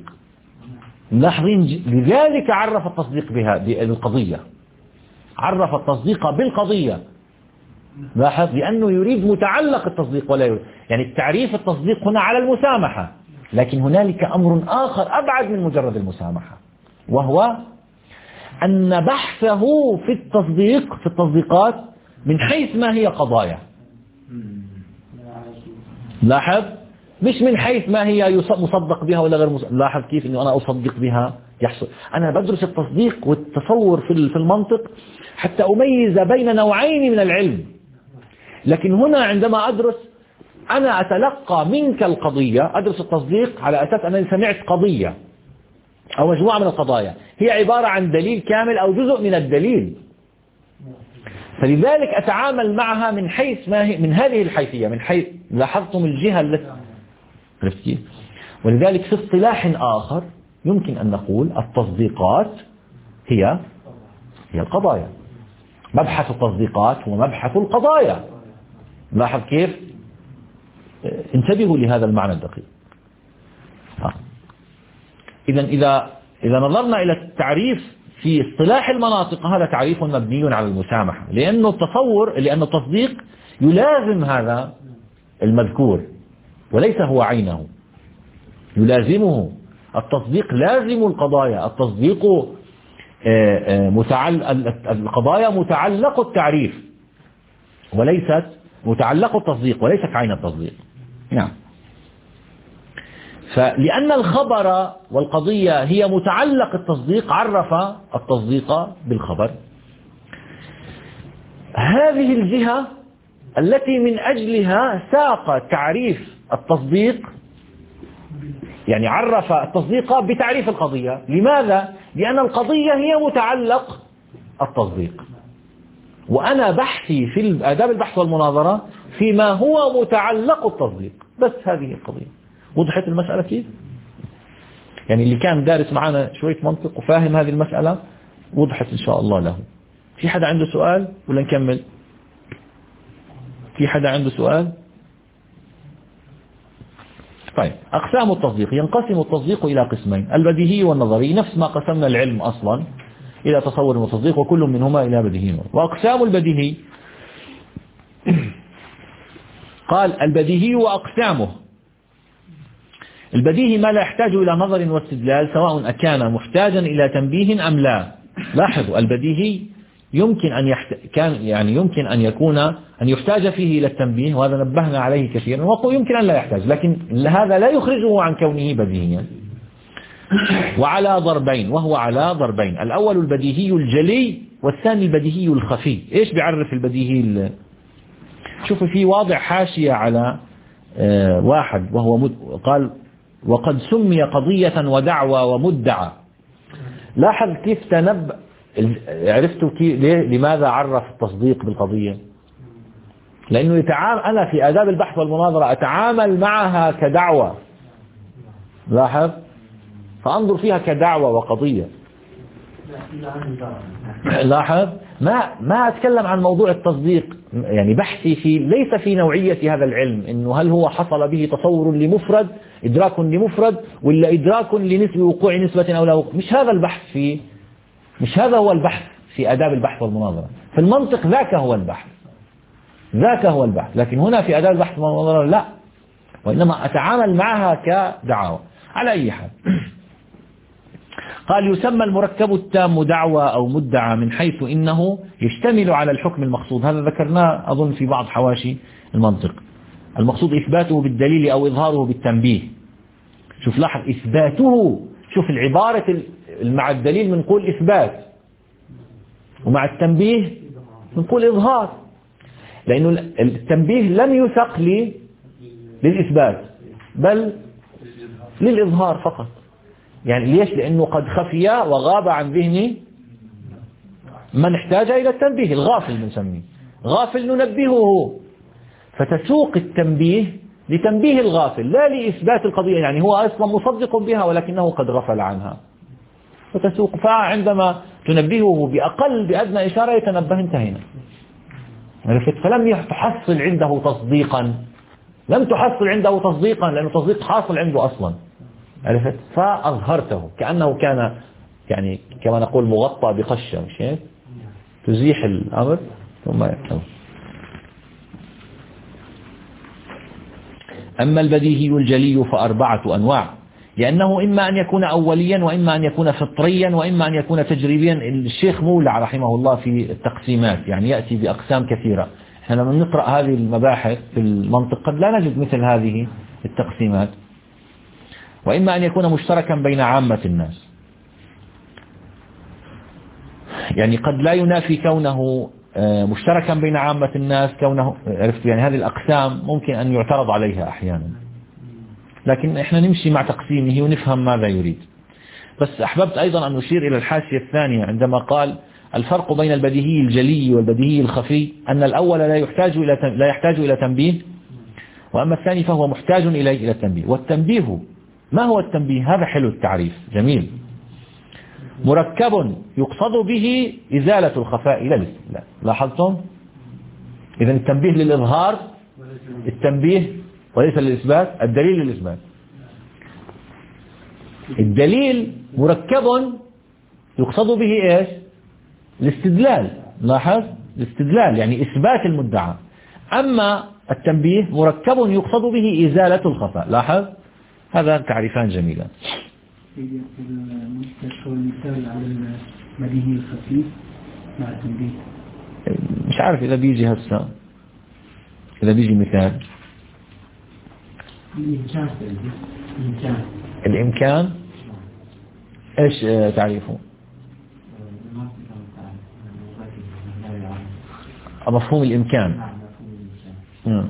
لاحظين، لذلك عرف التصديق بها بالقضية، عرف التصديق بالقضية. لاحظ، لأنه يريد متعلق التصديق ولا يريد يعني التعريف التصديق هنا على المسامحة، لكن هنالك أمر آخر أبعد من مجرد المسامحة، وهو أن بحثه في التصديق في التصديقات من حيث ما هي قضايا. لاحظ، مش من حيث ما هي مصدق بها ولا غير مصدق. لاحظ كيف أنه أنا أصدق بها يحصل. أنا بدرس التصديق والتصور في المنطق حتى أميز بين نوعين من العلم، لكن هنا عندما أدرس أنا أتلقى منك القضية، أدرس التصديق على أساس أنني سمعت قضية أو مجموعة من القضايا هي عبارة عن دليل كامل أو جزء من الدليل، فلذلك أتعامل معها من حيث ما هي، من هذه الحيثية، من حيث لاحظتم الجهة التي عرفت كيف؟ ولذلك في اصطلاح آخر يمكن أن نقول التصديقات هي هي القضايا. مبحث التصديقات هو مبحث القضايا. لاحظ كيف؟ انتبهوا لهذا المعنى الدقيق. إذا إذا إذا نظرنا إلى التعريف في اصطلاح المناطق، هذا تعريف مبني على المسامحة، لأنه التصور لأن التصديق يلازم هذا المذكور وليس هو عينه. يلازمه التصديق، لازم القضايا التصديق متعلق، القضايا متعلق التعريف وليست متعلق التصديق وليست عين التصديق. نعم. فلأن الخبر والقضية هي متعلق التصديق عرف التصديق بالخبر. هذه الجهة التي من أجلها ساق تعريف التصديق، يعني عرف التصديق بتعريف القضية. لماذا؟ لأن القضية هي متعلق التصديق، وأنا بحثي في آداب البحث والمناظرة فيما هو متعلق التصديق، بس هذه القضية. وضحت المسألة كيف؟ يعني اللي كان دارس معنا شوية منطق وفاهم هذه المسألة وضحت إن شاء الله له. في حدا عنده سؤال ولا نكمل؟ في حدا عنده سؤال؟ طيب، أقسام التصديق. ينقسم التصديق إلى قسمين: البديهي والنظري، نفس ما قسمنا العلم أصلا إلى تصور وتصديق، وكل منهما إلى بديهي. وأقسام البديهي قال: البديهي وأقسامه. البديهي ما لا يحتاج إلى نظر واستدلال، سواء أكان محتاجا إلى تنبيه أم لا. لاحظوا، البديهي يمكن أن يحت... كان يعني يمكن أن يكون أن يحتاج فيه إلى التنبيه، وهذا نبهنا عليه كثيرا، ويمكن أن لا يحتاج، لكن هذا لا يخرجه عن كونه بديهيا. وعلى ضربين، وهو على ضربين: الأول البديهي الجلي، والثاني البديهي الخفي. إيش بيعرف البديهي ال... شوفوا في واضع حاشية على آه واحد، وهو مد... قال: وقد سمي قضية ودعوى ومدعى. لاحظ كيف تنبأ، عرفتوا كيف لماذا عرف التصديق بالقضية؟ لأنه يتعامل، أنا في آداب البحث والمناظرة أتعامل معها كدعوة، لاحظ، فأنظر فيها كدعوة وقضية. لاحظ، ما ما أتكلم عن موضوع التصديق، يعني بحثي في ليس في نوعية هذا العلم، إنه هل هو حصل به تصور لمفرد، إدراك لمفرد، ولا إدراك لنسبة وقوع نسبة أو لا وقوع. مش هذا البحث في مش هذا هو البحث في آداب البحث والمناظرة. في المنطق ذاك هو البحث، ذاك هو البحث، لكن هنا في آداب البحث والمناظرة لا، وإنما أتعامل معها كدعوة. على أي حال، قال: يسمى المركب التام دعوى أو مدعى من حيث إنه يشتمل على الحكم المقصود. هذا ذكرناه أظن في بعض حواشي المنطق. المقصود إثباته بالدليل أو إظهاره بالتنبيه. شوف، لاحظ، إثباته. شوف العبارة مع الدليل بنقول إثبات، ومع التنبيه بنقول إظهار، لأنه التنبيه لم يسق لي للإثبات بل للإظهار فقط. يعني ليش؟ لأنه قد خفي وغاب عن ذهني من احتاج إلى التنبيه، الغافل بنسميه، غافل ننبهه، فتسوق التنبيه لتنبيه الغافل لا لإثبات القضية. يعني هو أصلا مصدق بها ولكنه قد غفل عنها، فتسوق. فعندما تنبهه بأقل بأدنى إشارة يتنبه، انتهينا. عرفت؟ فلم تحصل عنده تصديقا، لم تحصل عنده تصديقا لأنه تصديق حاصل عنده أصلا. عرفت؟ فأظهرته كأنه كان يعني كما نقول مغطى بقشة، مش هيك؟ تزيح الأمر ثم يكتب. أما البديهي الجلي فأربعة أنواع، لأنه إما أن يكون أوليا، وإما أن يكون فطريا، وإما أن يكون تجريبيا. الشيخ مولع رحمه الله في التقسيمات يعني يأتي بأقسام كثيرة. احنا لما نقرأ هذه المباحث في المنطق قد لا نجد مثل هذه التقسيمات. وإما أن يكون مشتركا بين عامة الناس، يعني قد لا ينافي كونه مشتركا بين عامة الناس، كونه عرفت يعني هذه الأقسام ممكن أن يعترض عليها أحيانا، لكن إحنا نمشي مع تقسيمه ونفهم ماذا يريد. بس أحببت أيضا أن نشير إلى الحاشية الثانية عندما قال: الفرق بين البديهي الجلي والبديهي الخفي أن الأول لا يحتاج إلى لا يحتاج إلى تنبيه، وأما الثاني فهو محتاج إليه إلى التنبيه. والتنبيه، ما هو التنبيه؟ هذا حلو التعريف، جميل. مركب يقصد به إزالة الخفاء إلى الاستدلال. لاحظتم؟ إذا التنبيه للإظهار، التنبيه وليس للإثبات، الدليل للإثبات. الدليل مركب يقصد به إيش؟ الاستدلال. لاحظ، الاستدلال يعني إثبات المدعى. أما التنبيه مركب يقصد به إزالة الخفاء. لاحظ، هذا تعريفان جميلان. المثال على البديهي الخفيف مع التنبيه. مش عارف إذا بيجي هسه، إذا بيجي مثال الإمكان الإمكان الإمكان إيش تعريفه؟ مفهوم الإمكان. مم.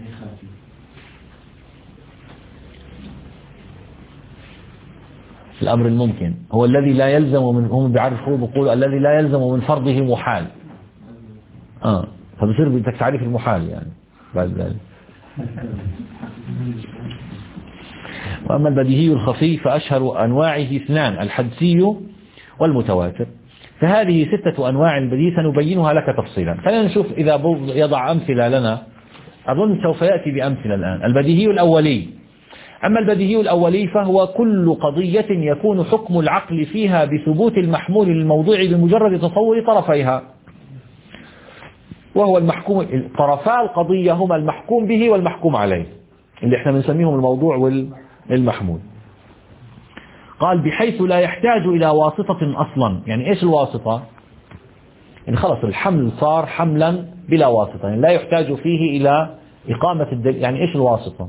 الأمر الممكن هو الذي لا يلزم من، هم بيعرفوه بيقولوا الذي لا يلزم من فرضه محال. آه فبصير بدك تعريف المحال يعني بعد ذلك. وأما البديهي الخفي فأشهر أنواعه اثنان، الحدسي والمتواتر. فهذه ستة أنواع البديهي سنبينها لك تفصيلا. خلينا نشوف إذا يضع أمثلة لنا، أظن سوف يأتي بأمثلة الآن. البديهي الأولي. أما البديهي الأولي فهو كل قضية يكون حكم العقل فيها بثبوت المحمول للموضوع بمجرد تصور طرفيها، وهو المحكوم. طرفا القضية هما المحكوم به والمحكوم عليه، اللي احنا بنسميهم الموضوع والمحمول. قال بحيث لا يحتاج إلى واسطة أصلا. يعني إيش الواسطة؟ يعني خلص الحمل صار حملا بلا واسطة، يعني لا يحتاج فيه إلى إقامة الدليل. يعني إيش الواسطة؟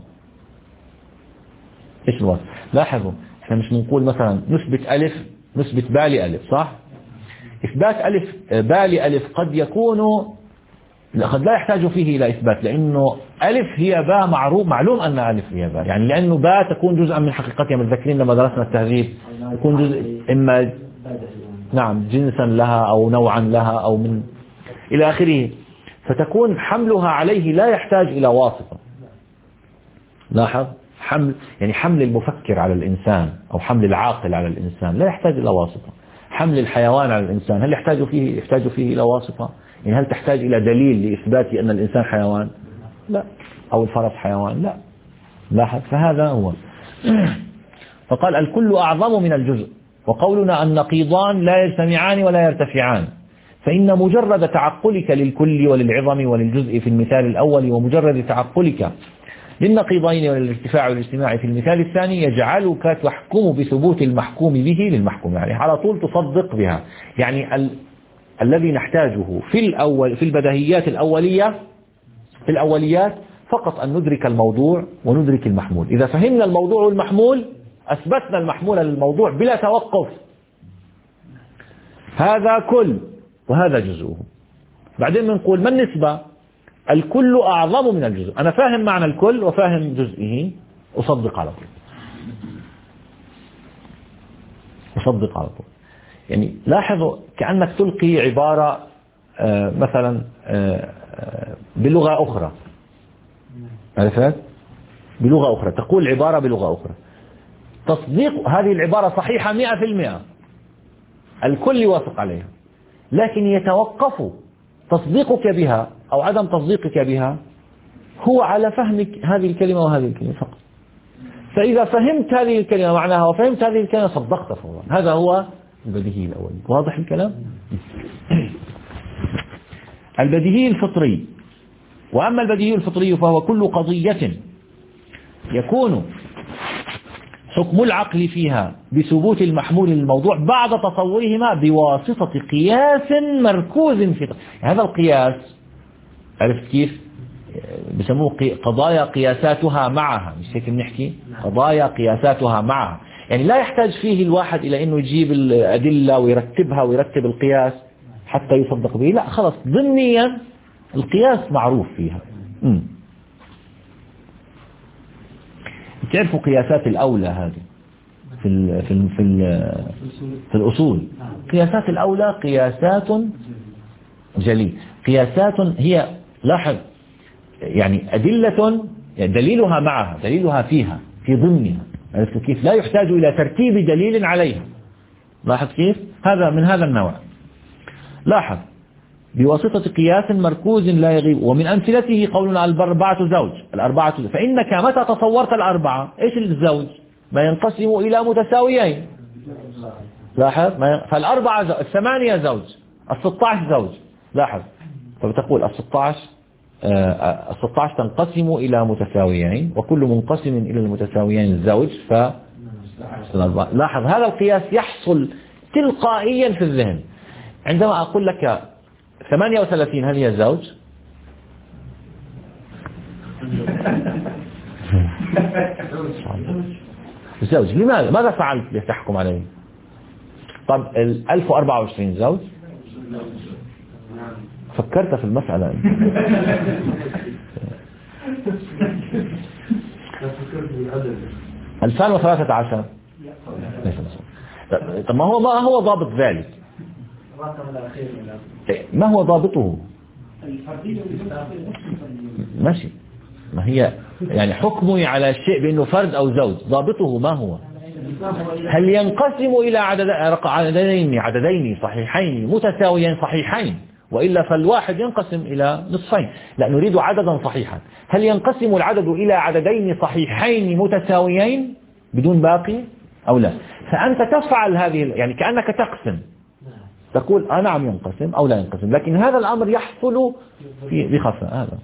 إيش الواسطة؟ لاحظوا احنا مش بنقول مثلا نثبت ألف نثبت بالي ألف، صح؟ إثبات ألف بالي ألف قد يكون قد لا يحتاج فيه إلى إثبات، لأنه ألف هي باء معروف معلوم أن ألف هي باء، يعني لأنه باء تكون جزءا من حقيقتها. متذكرين لما درسنا التهذيب يكون جزء إما نعم جنسا لها أو نوعا لها أو من إلى آخره، فتكون حملها عليه لا يحتاج إلى واسطة. لاحظ حمل يعني حمل المفكر على الإنسان أو حمل العاقل على الإنسان لا يحتاج إلى واسطة. حمل الحيوان على الإنسان هل يحتاج فيه يحتاج فيه إلى واسطة؟ يعني هل تحتاج إلى دليل لإثبات أن الإنسان حيوان؟ لا. أو الفرس حيوان؟ لا. لاحظ فهذا هو. فقال الكل أعظم من الجزء، وقولنا النقيضان لا يجتمعان ولا يرتفعان، فإن مجرد تعقلك للكل وللعظم وللجزء في المثال الأول، ومجرد تعقلك للنقيضين وللارتفاع والاجتماع في المثال الثاني، يجعلك تحكم بثبوت المحكوم به للمحكوم عليه، يعني على طول تصدق بها. يعني ال... الذي نحتاجه في الأول في البديهيات الأولية في الأوليات فقط أن ندرك الموضوع وندرك المحمول. إذا فهمنا الموضوع والمحمول أثبتنا المحمول للموضوع بلا توقف. هذا كل وهذا جزءه. بعدين بنقول ما النسبة؟ الكل أعظم من الجزء. أنا فاهم معنى الكل وفاهم جزئه، أصدق على طول أصدق على طول. يعني لاحظوا كأنك تلقي عبارة آه مثلا آه بلغة أخرى، عرفت؟ بلغة أخرى تقول عبارة بلغة أخرى، تصديق هذه العبارة صحيحة مئة في المئة، الكل يوافق عليها، لكن يتوقف تصديقك بها أو عدم تصديقك بها هو على فهمك هذه الكلمة وهذه الكلمة فقط. فإذا فهمت هذه الكلمة معناها وفهمت هذه الكلمة صدقت فورا. هذا هو البديهي الأول. واضح الكلام؟ البديهي الفطري. وأما البديهي الفطري فهو كل قضية يكون حكم العقل فيها بثبوت المحمول للموضوع بعد تصورهما بواسطة قياس مركوز في يعني هذا القياس. عرفت كيف؟ بسموه قضايا قياساتها معها، مش هيك بنحكي؟ قضايا قياساتها معها، يعني لا يحتاج فيه الواحد إلى أنه يجيب الأدلة ويرتبها ويرتب القياس حتى يصدق به، لا خلص ضمنيا القياس معروف فيها. م. تعرفوا قياسات الأولى هذه في ال في ال في, ال في الأصول. قياسات الأولى قياسات جلي، قياسات هي لاحظ يعني أدلة يعني دليلها معها دليلها فيها في ضمنها. عرفت كيف؟ لا يحتاج إلى ترتيب دليل عليها. لاحظ كيف؟ هذا من هذا النوع. لاحظ بواسطة قياس مركوز لا يغيب. ومن أمثلته قولنا الأربعة زوج. الأربعة زوج. فإنك متى تصورت الأربعة إيش الزوج؟ ما ينقسم إلى متساويين. لاحظ ما ي... فالأربعة زوج. الثمانية زوج. الستة عشر زوج. لاحظ فبتقول الستة عشر ستة عشر تنقسم إلى متساويين، وكل منقسم إلى المتساويين زوج. ف لاحظ هذا القياس يحصل تلقائيا في الذهن. عندما أقول لك ثمانية وثلاثين هل هي زوج؟ زوج. لماذا؟ ماذا فعلت لتحكم عليه؟ طب ال ألف وأربعة وعشرين زوج؟ فكرت في المسألة. ألفان وثلاثة عشر. طب ما هو ما هو ضابط ذلك؟ ما هو ضابطه؟ ماشي. ما هي يعني حكمي على الشيء بأنه فرد أو زوج، ضابطه ما هو؟ هل ينقسم إلى عدد عددين عددين صحيحين متساويين صحيحين، وإلا فالواحد ينقسم إلى نصفين. لا، نريد عددا صحيحا. هل ينقسم العدد إلى عددين صحيحين متساويين بدون باقي أو لا؟ فأنت تفعل هذه، يعني كأنك تقسم، تقول آه نعم ينقسم أو لا ينقسم، لكن هذا الأمر يحصل في بخفاء. هذا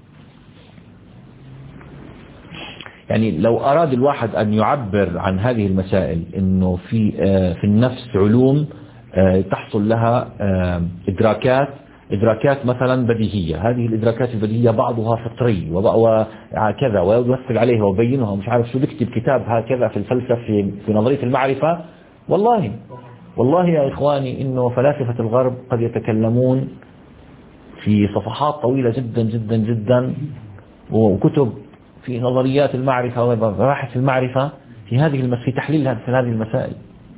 يعني لو أراد الواحد أن يعبر عن هذه المسائل إنه في في النفس علوم تحصل لها إدراكات إدراكات مثلا بديهية، هذه الإدراكات البديهية بعضها فطري وكذا، ويمثل عليها وبينها ومش عارف شو، بيكتب كتاب هكذا في الفلسفة في, في نظرية المعرفة. والله والله يا إخواني إنه فلاسفة الغرب قد يتكلمون في صفحات طويلة جدا جدا جدا، وكتب في نظريات المعرفة ومباحث المعرفة في هذه المس... في تحليل هذه المسائل.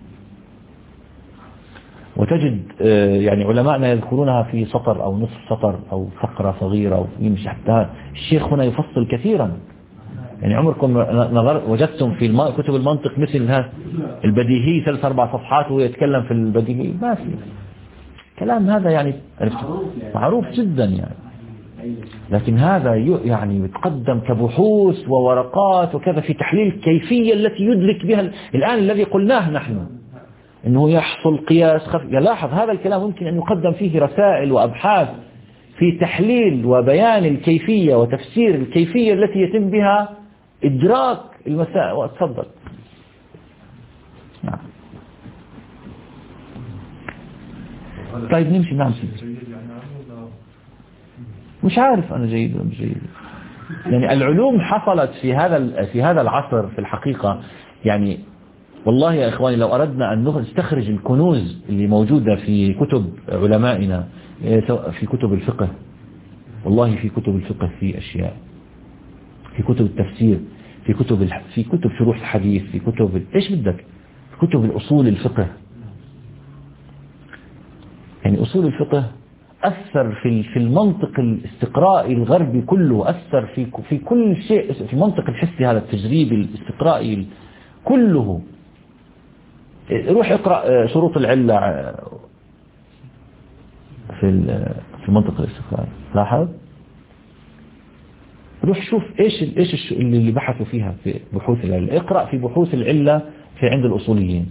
وتجد يعني علماءنا يذكرونها في سطر أو نصف سطر أو فقرة صغيرة، أو يمشي حتى الشيخ هنا يفصل كثيرا. يعني عمركم نظر وجدتم في الم... كتب المنطق مثل هذا البديهي ثلاث أربع صفحات وهو يتكلم في البديهي؟ ما في كلام هذا يعني معروف جدا يعني. لكن هذا يعني يتقدم كبحوث وورقات وكذا في تحليل الكيفية التي يدرك بها الآن الذي قلناه نحن إنه يحصل قياس خف... يلاحظ هذا الكلام ممكن أن يقدم فيه رسائل وأبحاث في تحليل وبيان الكيفية وتفسير الكيفية التي يتم بها إدراك المسائل. وأتفضل. نعم. طيب نمشي. نعم سيدي. مش عارف أنا جيد ولا مش جيد. يعني العلوم حصلت في هذا في هذا العصر في الحقيقة. يعني والله يا إخواني لو أردنا أن نستخرج الكنوز اللي موجودة في كتب علمائنا، في كتب الفقه، والله في كتب الفقه في أشياء، في كتب التفسير، في كتب الح... في كتب شروح الحديث، في كتب إيش بدك، في كتب الأصول الفقه. يعني أصول الفقه أثر في في المنطق الاستقرائي الغربي كله، أثر في في كل شيء، في المنطق الحسي هذا التجريبي الاستقرائي كله. روح اقرأ شروط العلة في في المنطق الاستقرائي، لاحظ. روح شوف ايش ايش اللي بحثوا فيها في بحوث العلة، اقرأ في بحوث العلة في عند الأصوليين،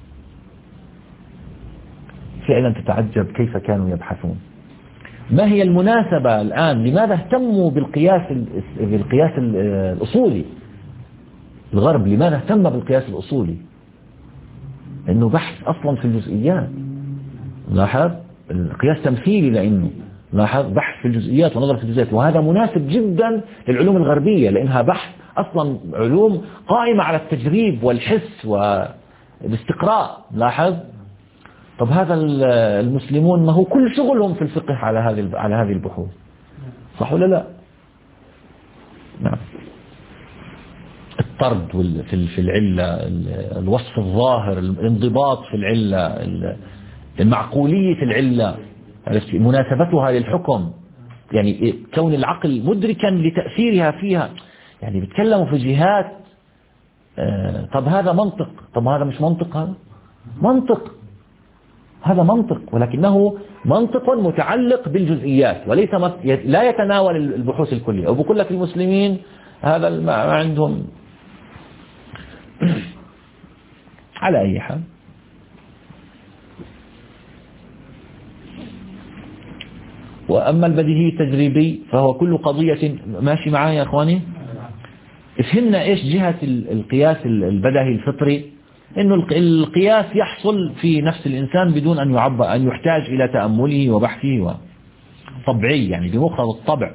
فعلا تتعجب كيف كانوا يبحثون. ما هي المناسبة الآن؟ لماذا اهتموا بالقياس بالقياس الأصولي؟ الغرب لماذا اهتم بالقياس الأصولي؟ إنه بحث أصلا في الجزئيات. لاحظ القياس تمثيلي، لأنه لاحظ بحث في الجزئيات ونظر في الجزئيات، وهذا مناسب جدا للعلوم الغربية لأنها بحث أصلا علوم قائمة على التجريب والحس والاستقراء. لاحظ. طب هذا المسلمون ما هو كل شغلهم في الفقه على هذه على هذه البحوث، صح ولا لا؟ نعم. الطرد في العلة، الوصف الظاهر، الانضباط في العلة، المعقولية العلة، مناسبتها للحكم، يعني كون العقل مدركا لتأثيرها فيها. يعني بيتكلموا في جهات. طب هذا منطق، طب هذا مش منطق، هذا منطق، هذا منطق، ولكنه منطق متعلق بالجزئيات وليس لا يتناول البحوث الكلية. وبقول لك المسلمين هذا ما عندهم. على أي حال، وأما البديهي التجريبي فهو كل قضية. ماشي معايا يا أخواني؟ فهمنا إيش جهة القياس البديهي الفطري؟ إنه القياس يحصل في نفس الإنسان بدون أن يعبر، أن يحتاج إلى تأمله وبحثه وطبعي، يعني بمقتضى الطبع.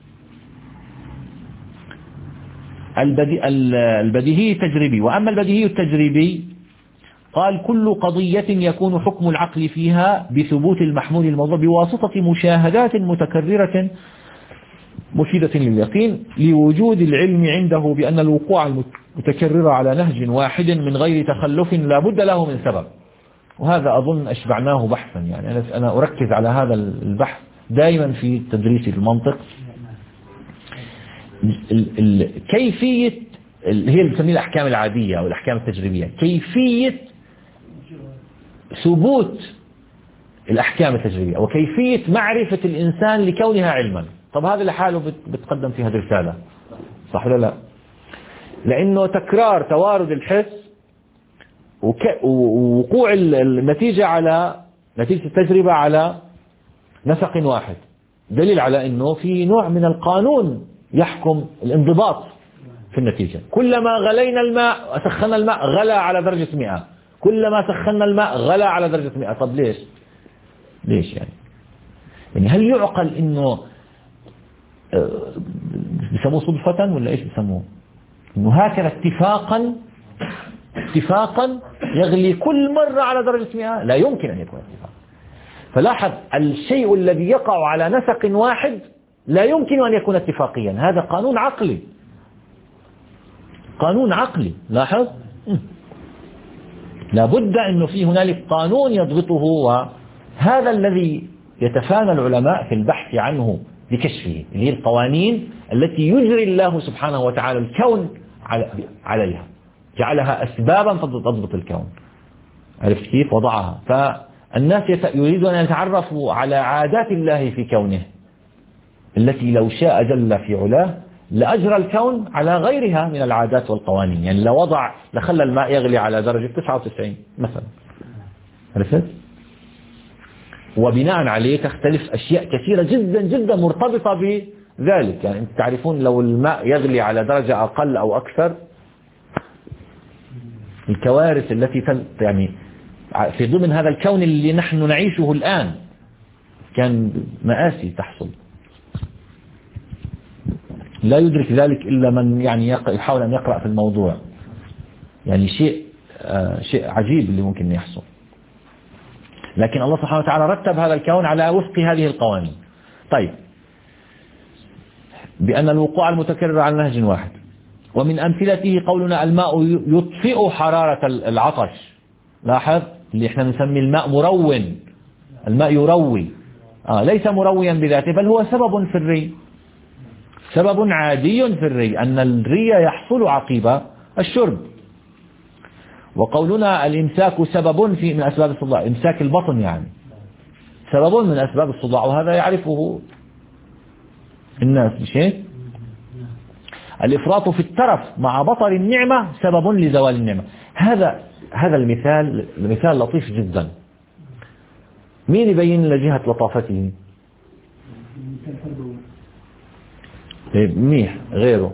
البديهي التجريبي. وأما البديهي التجريبي قال كل قضية يكون حكم العقل فيها بثبوت المحمول الموضوع بواسطة مشاهدات متكررة مفيدة لليقين لوجود العلم عنده بأن الوقوع المتكرر على نهج واحد من غير تخلف لا بد له من سبب. وهذا أظن أشبعناه بحثا، يعني أنا أركز على هذا البحث دائما في تدريس المنطق. كيفية هي اللي بنسميها الأحكام العادية أو الأحكام التجريبية، كيفية ثبوت الأحكام التجريبية وكيفية معرفة الإنسان لكونها علما. طب هذا لحاله بتقدم في هذه الرسالة، صح ولا لا؟ لأنه تكرار توارد الحس ووقوع النتيجة على نتيجة التجربة على نسق واحد دليل على أنه في نوع من القانون يحكم الانضباط في النتيجة. كلما غلينا الماء سخنا الماء غلى على درجة مئة، كلما سخنا الماء غلى على درجة مئة. طب ليش؟ ليش يعني؟ يعني هل يعقل انه بيسموه صدفة ولا ايش بيسموه؟ انه هكذا اتفاقا اتفاقا يغلي كل مرة على درجة مئة؟ لا يمكن ان يكون اتفاقا. فلاحظ الشيء الذي يقع على نسق واحد لا يمكن ان يكون اتفاقيا، هذا قانون عقلي، قانون عقلي. لاحظ لابد انه في هنالك قانون يضبطه، وهذا الذي يتفانى العلماء في البحث عنه بكشفه، اللي هي القوانين التي يجري الله سبحانه وتعالى الكون عليها، جعلها أسبابا تضبط الكون. عرفت كيف وضعها؟ فالناس يريدون أن يتعرفوا على عادات الله في كونه التي لو شاء جل في علاه لأجرى الكون على غيرها من العادات والقوانين. يعني لو وضع لخلى الماء يغلي على درجة تسعة وتسعين مثلا، عرفت؟ وبناء عليه تختلف أشياء كثيرة جدا جدا مرتبطة بذلك. يعني أنت تعرفون لو الماء يغلي على درجة أقل أو أكثر، الكوارث التي يعني في ضمن هذا الكون اللي نحن نعيشه الآن كان مآسي تحصل. لا يدرك ذلك إلا من يعني يحاول أن يقرأ في الموضوع. يعني شيء آه شيء عجيب اللي ممكن يحصل. لكن الله سبحانه وتعالى رتب هذا الكون على وفق هذه القوانين. طيب، بأن الوقوع المتكرر على نهج واحد. ومن أمثلته قولنا الماء يطفئ حرارة العطش. لاحظ اللي احنا نسمي الماء مرون، الماء يروي، آه ليس مرويا بذاته بل هو سبب في الري، سبب عادي في الري، أن الري يحصل عقب الشرب. وقولنا الإمساك سبب في من أسباب الصداع، إمساك البطن يعني سبب من أسباب الصداع، وهذا يعرفه الناس، مش هيك؟ الإفراط في الترف مع بطر النعمة سبب لزوال النعمة. هذا هذا المثال المثال لطيف جدا. مين يبين لنا جهة لطافته؟ منيح، غيره.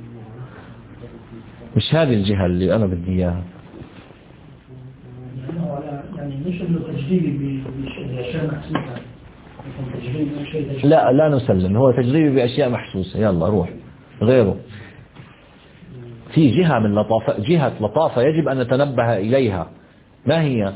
مش هذه الجهة اللي أنا بدي إياها. يعني مش إنه تجريبي بأشياء محسوسة. لا لا نسلم، هو تجريبي بأشياء محسوسة. يلا روح غيره. في جهة من لطافة، جهة لطافة يجب أن نتنبه إليها. ما هي؟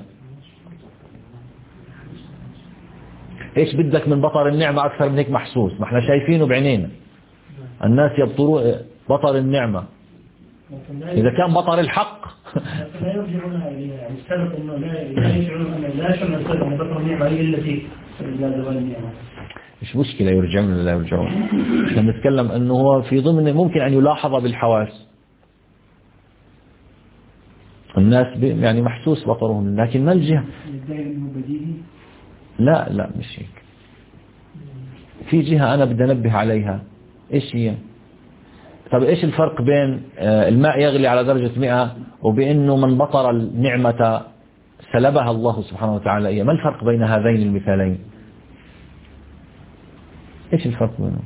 إيش بدك من بطر النعمة أكثر من هيك محسوس؟ ما احنا شايفينه بعينينا. الناس يبطروا بطر النعمة. إذا كان بطر الحق لا يرجعون إليها. يعني السبب إنه لا يشعرون أن لا شمل السبب أن بطر النعمة هي التي لا زوال النعمة. مش مشكلة يرجعون ولا لا يرجعون. احنا نتكلم أنه هو في ضمن ممكن أن يلاحظ بالحواس. الناس يعني محسوس بطرهم، لكن ما الجهة؟ لا لا مش هيك. في جهة أنا بدي أنبه عليها. إيش هي؟ طب إيش الفرق بين الماء يغلي على درجة مئة وبأنه من بطر النعمة سلبها الله سبحانه وتعالى إياه؟ ما الفرق بين هذين المثالين؟ إيش الفرق بينهم؟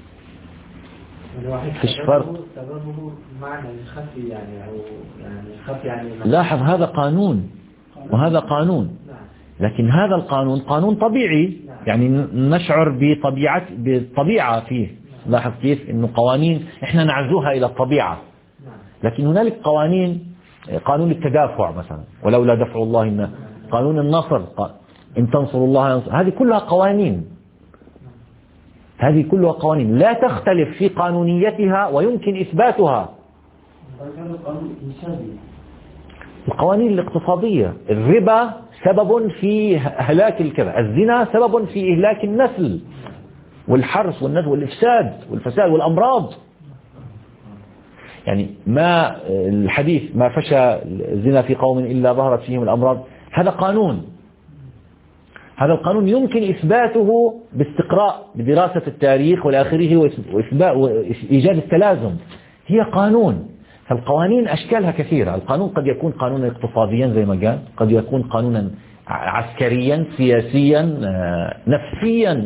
فيش فرق. سببه معنى الخفي يعني أو يعني الخفي يعني لاحظ هذا قانون وهذا قانون، لكن هذا القانون قانون طبيعي، يعني نشعر بطبيعة بالطبيعة فيه. لاحظ كيف إنه قوانين إحنا نعزوها إلى الطبيعة، لكن هنالك قوانين، قانون التدافع مثلا، ولولا دفع الله الناس، قانون النصر، إن تنصروا الله ينصر، هذه كلها قوانين، هذه كلها قوانين لا تختلف في قانونيتها ويمكن إثباتها. القوانين الاقتصادية، الربا سبب في هلاك الكذا، الزنا سبب في إهلاك النسل والحرث والنسل والإفساد والفساد والأمراض. يعني ما الحديث ما فشى الزنا في قوم إلا ظهرت فيهم الأمراض، هذا قانون، هذا القانون يمكن إثباته باستقراء بدراسة التاريخ والآخره وإثبات وإيجاد التلازم. هي قانون. فالقوانين أشكالها كثيرة. القانون قد يكون قانونا اقتصاديا زي ما قال، قد يكون قانونا عسكريا سياسيا نفسيا.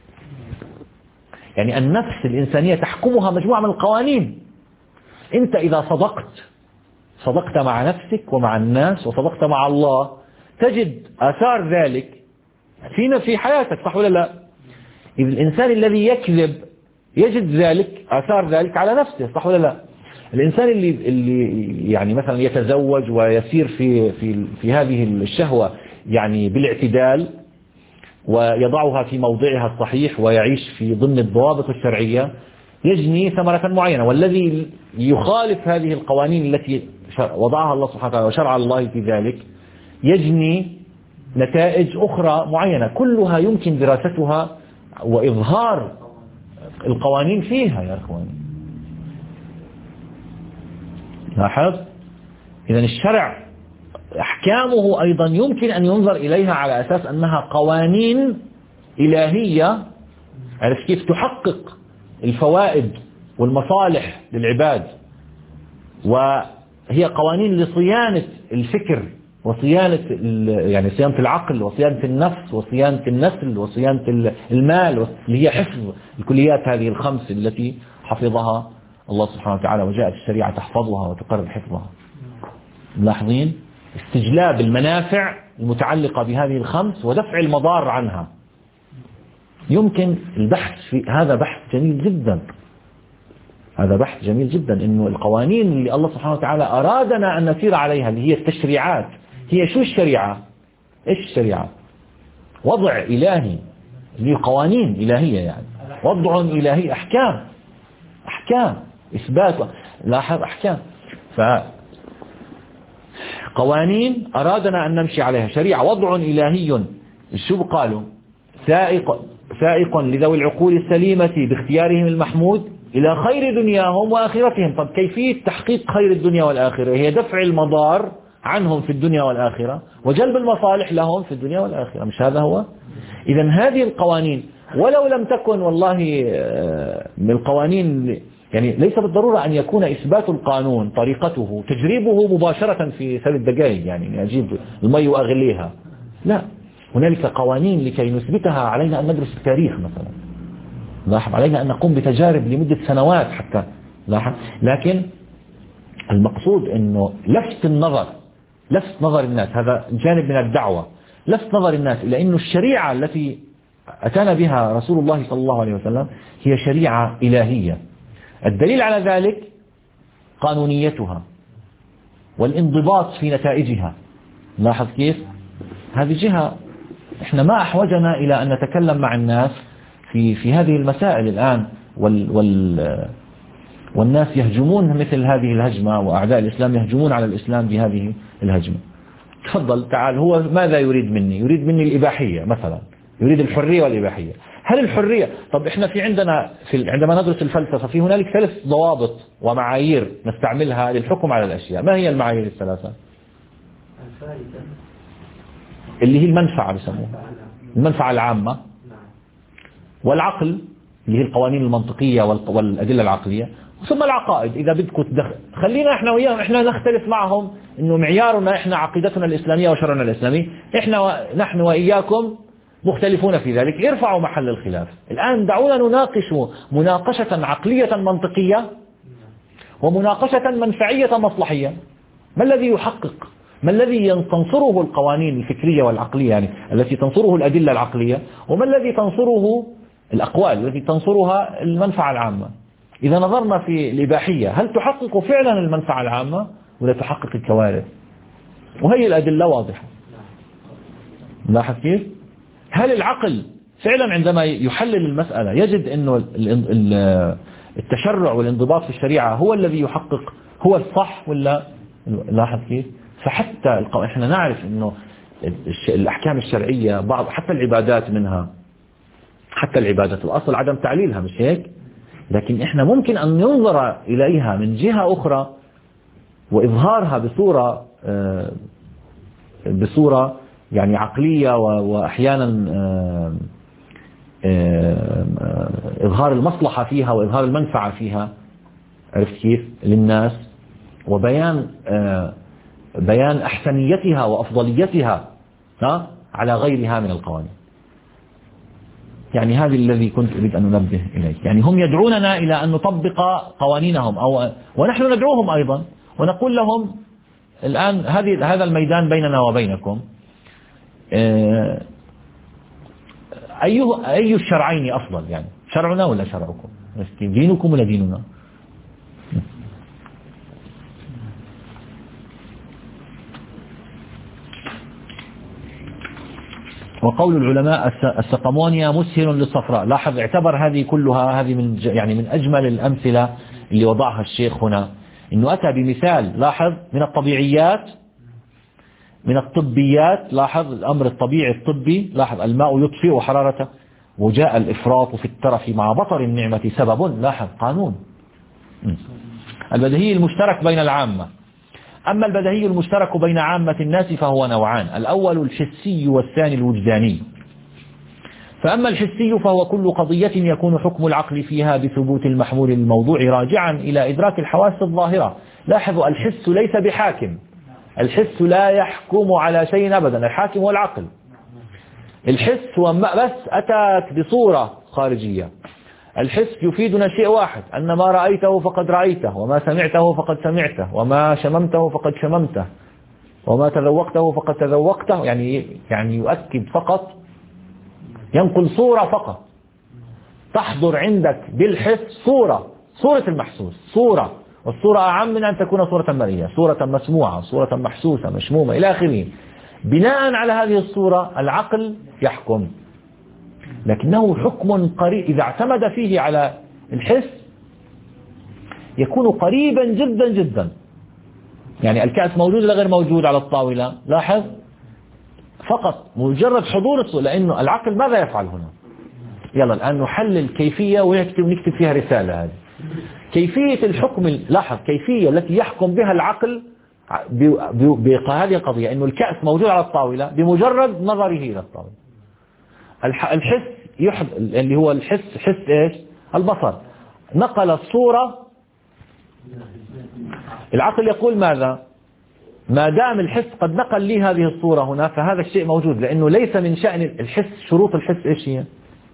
يعني النفس الإنسانية تحكمها مجموعة من القوانين. أنت إذا صدقت صدقت مع نفسك ومع الناس وصدقت مع الله، تجد آثار ذلك فينا في حياتك، صح ولا لا؟ إذ الإنسان الذي يكذب يجد ذلك آثار ذلك على نفسه، صح ولا لا؟ الإنسان اللي اللي يعني مثلا يتزوج ويسير في في في هذه الشهوة يعني بالاعتدال ويضعها في موضعها الصحيح ويعيش في ضمن الضوابط الشرعية يجني ثمرة معينة. والذي يخالف هذه القوانين التي وضعها الله سبحانه وتعالى وشرع الله في ذلك يجني نتائج أخرى معينة، كلها يمكن دراستها وإظهار القوانين فيها يا أخواني. لاحظ، إذن الشرع أحكامه أيضا يمكن أن ينظر إليها على أساس أنها قوانين إلهية، عرف كيف تحقق الفوائد والمصالح للعباد، وهي قوانين لصيانة الفكر وصيانة يعني صيانة العقل وصيانة النفس وصيانة النسل وصيانة المال، اللي هي حفظ الكليات هذه الخمس التي حفظها الله سبحانه وتعالى وجاءت الشريعة تحفظها وتقرر حفظها. ملاحظين استجلاب المنافع المتعلقة بهذه الخمس ودفع المضار عنها. يمكن البحث في هذا بحث جميل جدا، هذا بحث جميل جدا، إنه القوانين اللي الله سبحانه وتعالى أرادنا أن نسير عليها اللي هي التشريعات، هي شو الشريعة؟ إيش الشريعة؟ وضع إلهي، اللي قوانين إلهية، يعني وضع إلهي، أحكام، أحكام إثبات، لاحظ أحكام. فقوانين أرادنا أن نمشي عليها، شريعة وضع إلهي. شو قالوا؟ سائق سائق لذوي العقول السليمة باختيارهم المحمود إلى خير دنياهم وآخرتهم. طب كيفية تحقيق خير الدنيا والآخرة؟ هي دفع المضار عنهم في الدنيا والآخرة وجلب المصالح لهم في الدنيا والآخرة، مش هذا هو؟ إذن هذه القوانين ولو لم تكن والله من القوانين، يعني ليس بالضرورة أن يكون إثبات القانون طريقته تجريبه مباشرة في ثلاث دقائق، يعني أجيب المي وأغليها، لا، هنالك قوانين لكي نثبتها علينا أن ندرس التاريخ مثلا، لاحظ، علينا أن نقوم بتجارب لمدة سنوات حتى، لاحظ. لكن المقصود أنه لفت النظر، لفت نظر الناس، هذا جانب من الدعوة، لفت نظر الناس إلى أن الشريعة التي أتانا بها رسول الله صلى الله عليه وسلم هي شريعة إلهية. الدليل على ذلك قانونيتها والانضباط في نتائجها. لاحظ كيف؟ هذه جهة احنا ما أحوجنا إلى أن نتكلم مع الناس في في هذه المسائل الآن، وال وال والناس يهجمون مثل هذه الهجمة، وأعداء الإسلام يهجمون على الإسلام بهذه الهجمة. تفضل تعال، هو ماذا يريد مني؟ يريد مني الإباحية مثلا، يريد الحرية والإباحية. هل الحرية، طب احنا في عندنا في عندما ندرس الفلسفة في هنالك ثلاث ضوابط ومعايير نستعملها للحكم على الأشياء. ما هي المعايير الثلاثة؟ اللي هي المنفعة بيسموها، المنفعة العامة، والعقل اللي هي القوانين المنطقية والأدلة العقلية، ثم العقائد. إذا بدكم تدخل خلينا احنا وياهم، احنا نختلف معهم انه معيارنا احنا عقيدتنا الإسلامية وشرعنا الإسلامي، احنا و... نحن وإياكم مختلفون في ذلك يرفعوا محل الخلاف. الآن دعونا نناقش مناقشة عقلية منطقية ومناقشة منفعية مصلحية. ما الذي يحقق؟ ما الذي تنصره القوانين الفكرية والعقلية يعني التي تنصره الأدلة العقلية، وما الذي تنصره الأقوال التي تنصرها المنفعة العامة؟ إذا نظرنا في الإباحية هل تحقق فعلا المنفعة العامة ولا تحقق الكوارث؟ وهي الأدلة واضحة. لاحظ كيف؟ هل العقل فعلا عندما يحلل المسألة يجد أنه التشرع والانضباط في الشريعة هو الذي يحقق هو الصح ولا؟ لاحظ كيف؟ فحتى احنا نعرف أنه الأحكام الشرعية بعض حتى العبادات منها، حتى العبادات الأصل عدم تعليلها مش هيك؟ لكن احنا ممكن أن ننظر إليها من جهة أخرى وإظهارها بصورة بصورة يعني عقلية وأحيانا إظهار المصلحة فيها وإظهار المنفعة فيها، عرفت كيف؟ للناس، وبيان بيان أحسنيتها وأفضليتها على غيرها من القوانين. يعني هذا الذي كنت أريد أن ننبه إليه. يعني هم يدعوننا إلى أن نطبق قوانينهم أو ونحن ندعوهم أيضا ونقول لهم الآن هذه هذا الميدان بيننا وبينكم، أي أي الشرعين أفضل؟ يعني شرعنا ولا شرعكم؟ دينكم ولا ديننا؟ وقول العلماء السقمونيا مسهل للصفراء. لاحظ اعتبر هذه كلها هذه من يعني من أجمل الأمثلة اللي وضعها الشيخ هنا، إنه أتى بمثال لاحظ من الطبيعيات من الطبيات. لاحظ الأمر الطبيعي الطبي، لاحظ الماء يطفئ حرارته، وجاء الإفراط في الترف مع بطر النعمة سبب. لاحظ قانون البديهي المشترك بين العامة. أما البديهي المشترك بين عامة الناس فهو نوعان، الأول الحسي والثاني الوجداني. فأما الحسي فهو كل قضية يكون حكم العقل فيها بثبوت المحمول الموضوع راجعا إلى إدراك الحواس الظاهرة. لاحظوا الحس ليس بحاكم، الحس لا يحكم على شيء أبدا، الحاكم هو العقل. الحس هو بس أتاك بصورة خارجية. الحس يفيدنا شيء واحد، أن ما رأيته فقد رأيته، وما سمعته فقد سمعته، وما شممته فقد شممته، وما تذوقته فقد تذوقته. يعني يعني يؤكد فقط، ينقل صورة فقط. تحضر عندك بالحس صورة، صورة المحسوس، صورة، والصورة أعم من أن تكون صورة مرئية، صورة مسموعة، صورة محسوسة مشمومة إلى آخره. بناء على هذه الصورة العقل يحكم، لكنه حكم قريب. إذا اعتمد فيه على الحس يكون قريبا جدا جدا. يعني الكأس موجود ولا غير موجود على الطاولة؟ لاحظ فقط مجرد حضور الصورة، لأنه العقل ماذا يفعل هنا؟ يلا الآن نحلل كيفية ونكتب نكتب فيها رسالة. هذه كيفية الحكم. لاحظ كيفية التي يحكم بها العقل بهذه القضية، أنه الكأس موجود على الطاولة بمجرد نظره إلى الطاولة. الحس يحب اللي هو الحس، حس إيش؟ البصر. نقل الصورة، العقل يقول ماذا؟ ما دام الحس قد نقل لي هذه الصورة هنا فهذا الشيء موجود، لأنه ليس من شأن الحس. شروط الحس إيش هي؟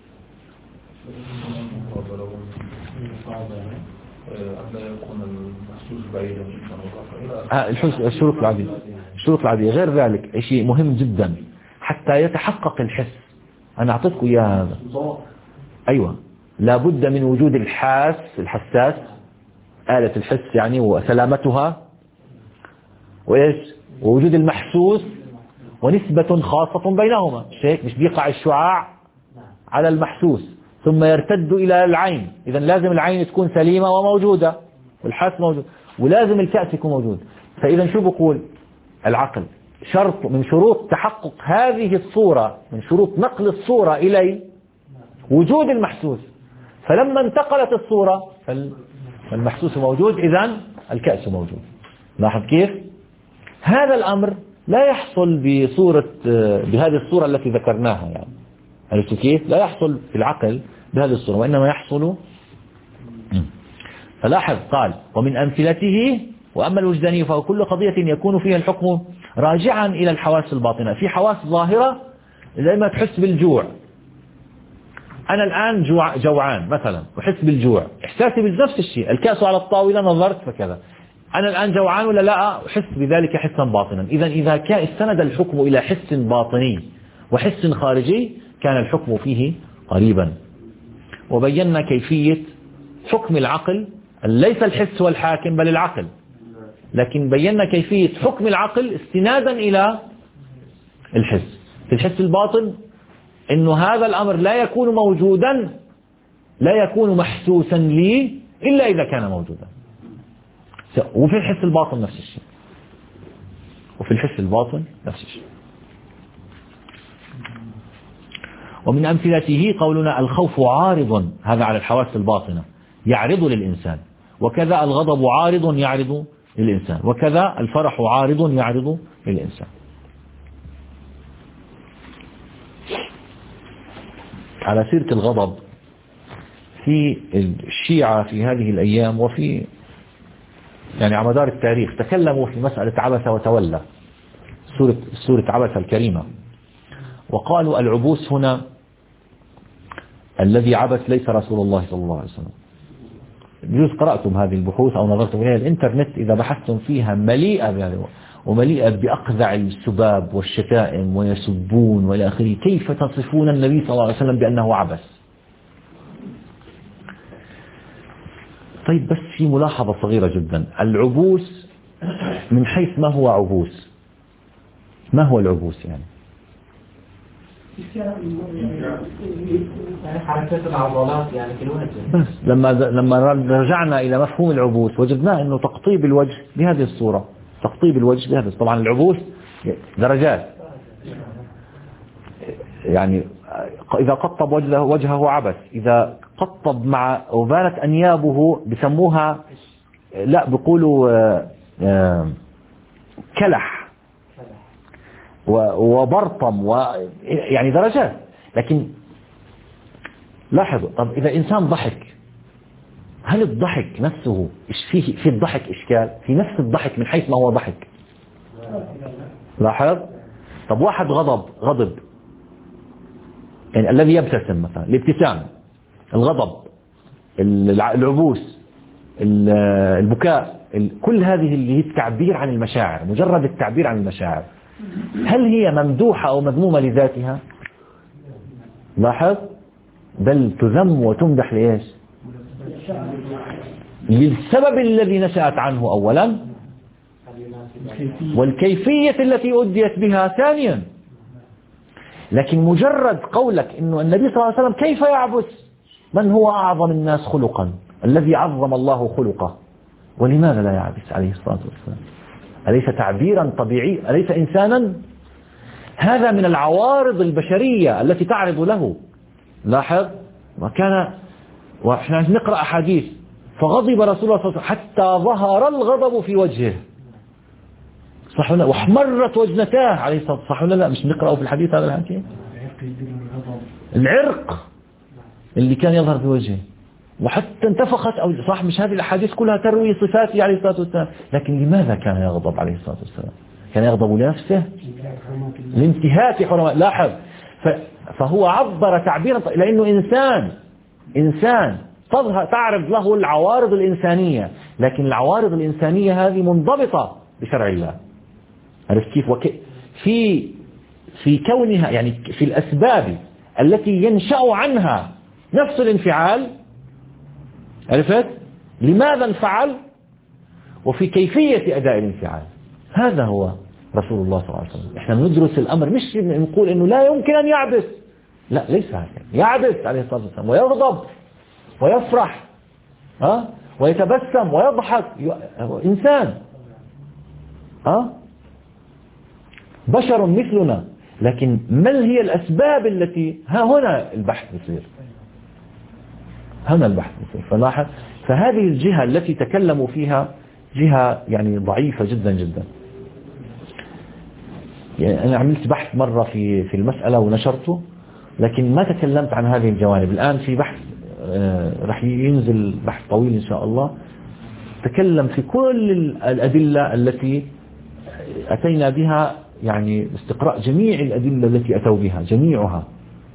الشروط العادية. الشروط العادية غير ذلك شيء مهم جدا حتى يتحقق الحس. أنا أعطيتكم إياها هذا. أيوة، لابد من وجود الحاس، الحساس، آلة الحس يعني وسلامتها، وإيش؟ ووجود المحسوس، ونسبة خاصة بينهما. شيء مش بيقع الشعاع على المحسوس ثم يرتد إلى العين. إذا لازم العين تكون سليمة وموجودة والحاس موجود، ولازم الكأس يكون موجود. فإذا شو بقول العقل؟ شرط من شروط تحقق هذه الصورة، من شروط نقل الصورة إلي وجود المحسوس. فلما انتقلت الصورة فالمحسوس موجود، إذن الكأس موجود. لاحظ كيف؟ هذا الأمر لا يحصل بصورة بهذه الصورة التي ذكرناها. يعني عرفتوا كيف؟ لا يحصل في العقل بهذه الصورة، وإنما يحصل. فلاحظ قال ومن أمثلته وأما الوجداني فهو كل قضية يكون فيها الحكم راجعا إلى الحواس الباطنة. في حواس ظاهرة زي ما تحس بالجوع. أنا الآن جوع جوعان مثلا وحس بالجوع، إحساسي بنفس الشيء، الكأس على الطاولة نظرت فكذا. أنا الآن جوعان ولا لا؟ أحس بذلك حسا باطنا. إذا إذا كان استند الحكم إلى حس باطني وحس خارجي كان الحكم فيه قريبا. وبينا كيفية حكم العقل، ليس الحس والحاكم بل العقل، لكن بينا كيفية حكم العقل استنادا إلى الحس. في الحس الباطن إنه هذا الأمر لا يكون موجودا، لا يكون محسوسا لي إلا إذا كان موجودا. وفي الحس الباطن نفس الشيء، وفي الحس الباطن نفس الشيء. ومن أمثلته قولنا الخوف عارض، هذا على الحواس الباطنة، يعرض للإنسان، وكذا الغضب عارض يعرض للإنسان، وكذا الفرح عارض يعرض للإنسان. على سيرة الغضب، في الشيعة في هذه الأيام وفي يعني على مدار التاريخ تكلموا في مسألة عبس وتولى، سورة, سورة عبس الكريمة، وقالوا العبوس هنا الذي عبس ليس رسول الله صلى الله عليه وسلم. بجوز قرأتم هذه البحوث أو نظرتم إليها. الإنترنت إذا بحثتم فيها مليئة يعني ومليئة بأقذع السباب والشتائم ويسبون وإلى آخره. كيف تصفون النبي صلى الله عليه وسلم بأنه عبس؟ طيب بس في ملاحظة صغيرة جدا، العبوس من حيث ما هو عبوس؟ ما هو العبوس يعني؟ حركات العضلات يعني في الوجه. بس لما لما رجعنا إلى مفهوم العبوس وجدناه إنه تقطيب الوجه بهذه الصورة، تقطيب الوجه بهذه. طبعا العبوس درجات، يعني إذا قطب وجهه وجهه عبس، إذا قطب مع وبانت أنيابه بسموها، لا بيقولوا كلح وبرطم، ويعني درجات. لكن لاحظوا، طب إذا إنسان ضحك، هل الضحك نفسه فيه في الضحك إشكال؟ في نفس الضحك من حيث ما هو ضحك. لاحظ. طب واحد غضب غضب يعني الذي يبتسم مثلا، الابتسام، الغضب، العبوس، البكاء، كل هذه اللي هي التعبير عن المشاعر، مجرد التعبير عن المشاعر، هل هي ممدوحة أو مذمومة لذاتها؟ لاحظ. بل تذم وتمدح لإيش؟ للسبب الذي نشأت عنه أولا، والكيفية التي أديت بها ثانيا. لكن مجرد قولك إنه النبي صلى الله عليه وسلم كيف يعبس؟ من هو أعظم الناس خلقا؟ الذي عظم الله خلقه، ولماذا لا يعبس عليه الصلاة والسلام؟ أليس تعبيرا طبيعي؟ أليس إنسانا؟ هذا من العوارض البشرية التي تعرض له. لاحظ. وكان وإحنا نقرأ أحاديث فغضب رسول الله صلى الله عليه وسلم حتى ظهر الغضب في وجهه، صح ولا؟ واحمرت وجنتاه عليه الصلاة والسلام، صح ولا لا؟ مش نقرأه في الحديث هذا الحكي؟ العرق اللي كان يظهر في وجهه، وحتى انتفخت أو صح. مش هذه الأحاديث كلها تروي صفاته عليه الصلاة والسلام. لكن لماذا كان يغضب عليه الصلاة والسلام؟ كان يغضب لنفسه، لانتهاك حرمات. لاحظ. فهو عبر تعبيرا، لأنه إنسان إنسان تظهر تعرض له العوارض الإنسانية، لكن العوارض الإنسانية هذه منضبطة بشرع الله. عرفت كيف؟ وك... في في كونها يعني في الأسباب التي ينشأ عنها نفس الانفعال، عرفت؟ لماذا انفعل؟ وفي كيفية أداء الانفعال. هذا هو رسول الله صلى الله عليه وسلم. احنا ندرس الأمر، مش نقول إنه لا يمكن أن يعبس، لا ليس هكذا. يعبس عليه الصلاة والسلام ويغضب ويفرح، ها، ويتبسم ويضحك، إنسان، ها، بشر مثلنا. لكن ما هي الأسباب التي ها هنا البحث يصير، هنا البحث يصير. فلاحظ. فهذه الجهة التي تكلموا فيها جهة يعني ضعيفة جدا جدا. يعني أنا عملت بحث مرة في في المسألة ونشرته، لكن ما تكلمت عن هذه الجوانب. الآن في بحث آه رح ينزل بحث طويل إن شاء الله، تكلم في كل الأدلة التي أتينا بها يعني استقراء جميع الأدلة التي أتوا بها جميعها.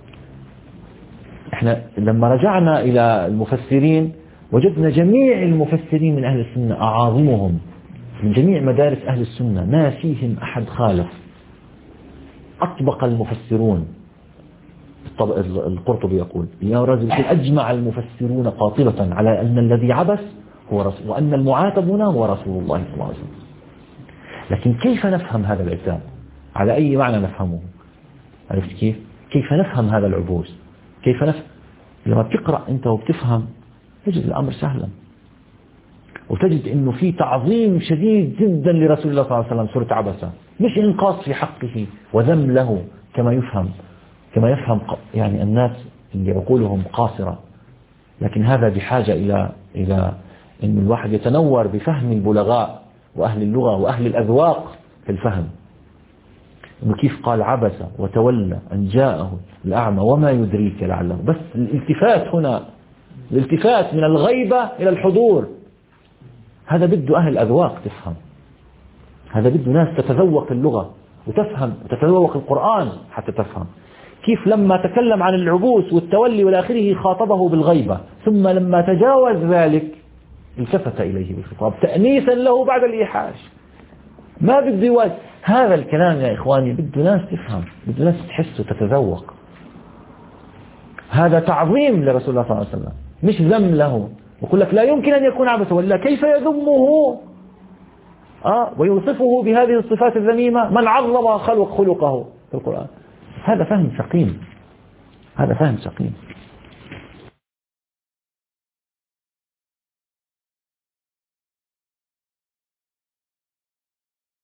احنا لما رجعنا إلى المفسرين وجدنا جميع المفسرين من أهل السنة أعاظمهم من جميع مدارس أهل السنة ما فيهم أحد خالف. أطبق المفسرون، القرطبي يقول يا رجل أجمع المفسرون قاطبة على أن الذي عبث هو رسول، وأن المعاتب هنا هو رسول الله صلى الله عليه وسلم. لكن كيف نفهم هذا العتاب؟ على أي معنى نفهمه؟ عرفت كيف؟ كيف نفهم هذا العبوس؟ كيف نفهم؟ لما بتقرأ أنت وبتفهم تجد الأمر سهلا، وتجد أنه في تعظيم شديد جدا لرسول الله صلى الله عليه وسلم سورة عبسة، مش إنقاص في حقه وذم له كما يفهم كما يفهم يعني الناس اللي عقولهم قاصرة. لكن هذا بحاجة إلى إلى أن الواحد يتنور بفهم البلغاء وأهل اللغة وأهل الأذواق في الفهم، إنه كيف قال عبس وتولى أن جاءه الأعمى وما يدريك لعله. بس الالتفات هنا، الالتفات من الغيبة إلى الحضور، هذا بده أهل الأذواق تفهم، هذا بده ناس تتذوق اللغة وتفهم وتتذوق القرآن حتى تفهم. كيف لما تكلم عن العبوس والتولي والآخره خاطبه بالغيبة، ثم لما تجاوز ذلك التفت إليه بالخطاب تأنيسا له بعد الإيحاش. ما بده يواجه هذا الكلام يا إخواني، بده ناس تفهم، بده ناس تحس وتتذوق. هذا تعظيم لرسول الله صلى الله عليه وسلم مش ذم له. ويقول لك لا يمكن أن يكون عبثا، ولا كيف يذمه آه ويوصفه بهذه الصفات الذميمة من عظم خلق خلقه في القرآن. هذا فهم سقيم، هذا فهم سقيم.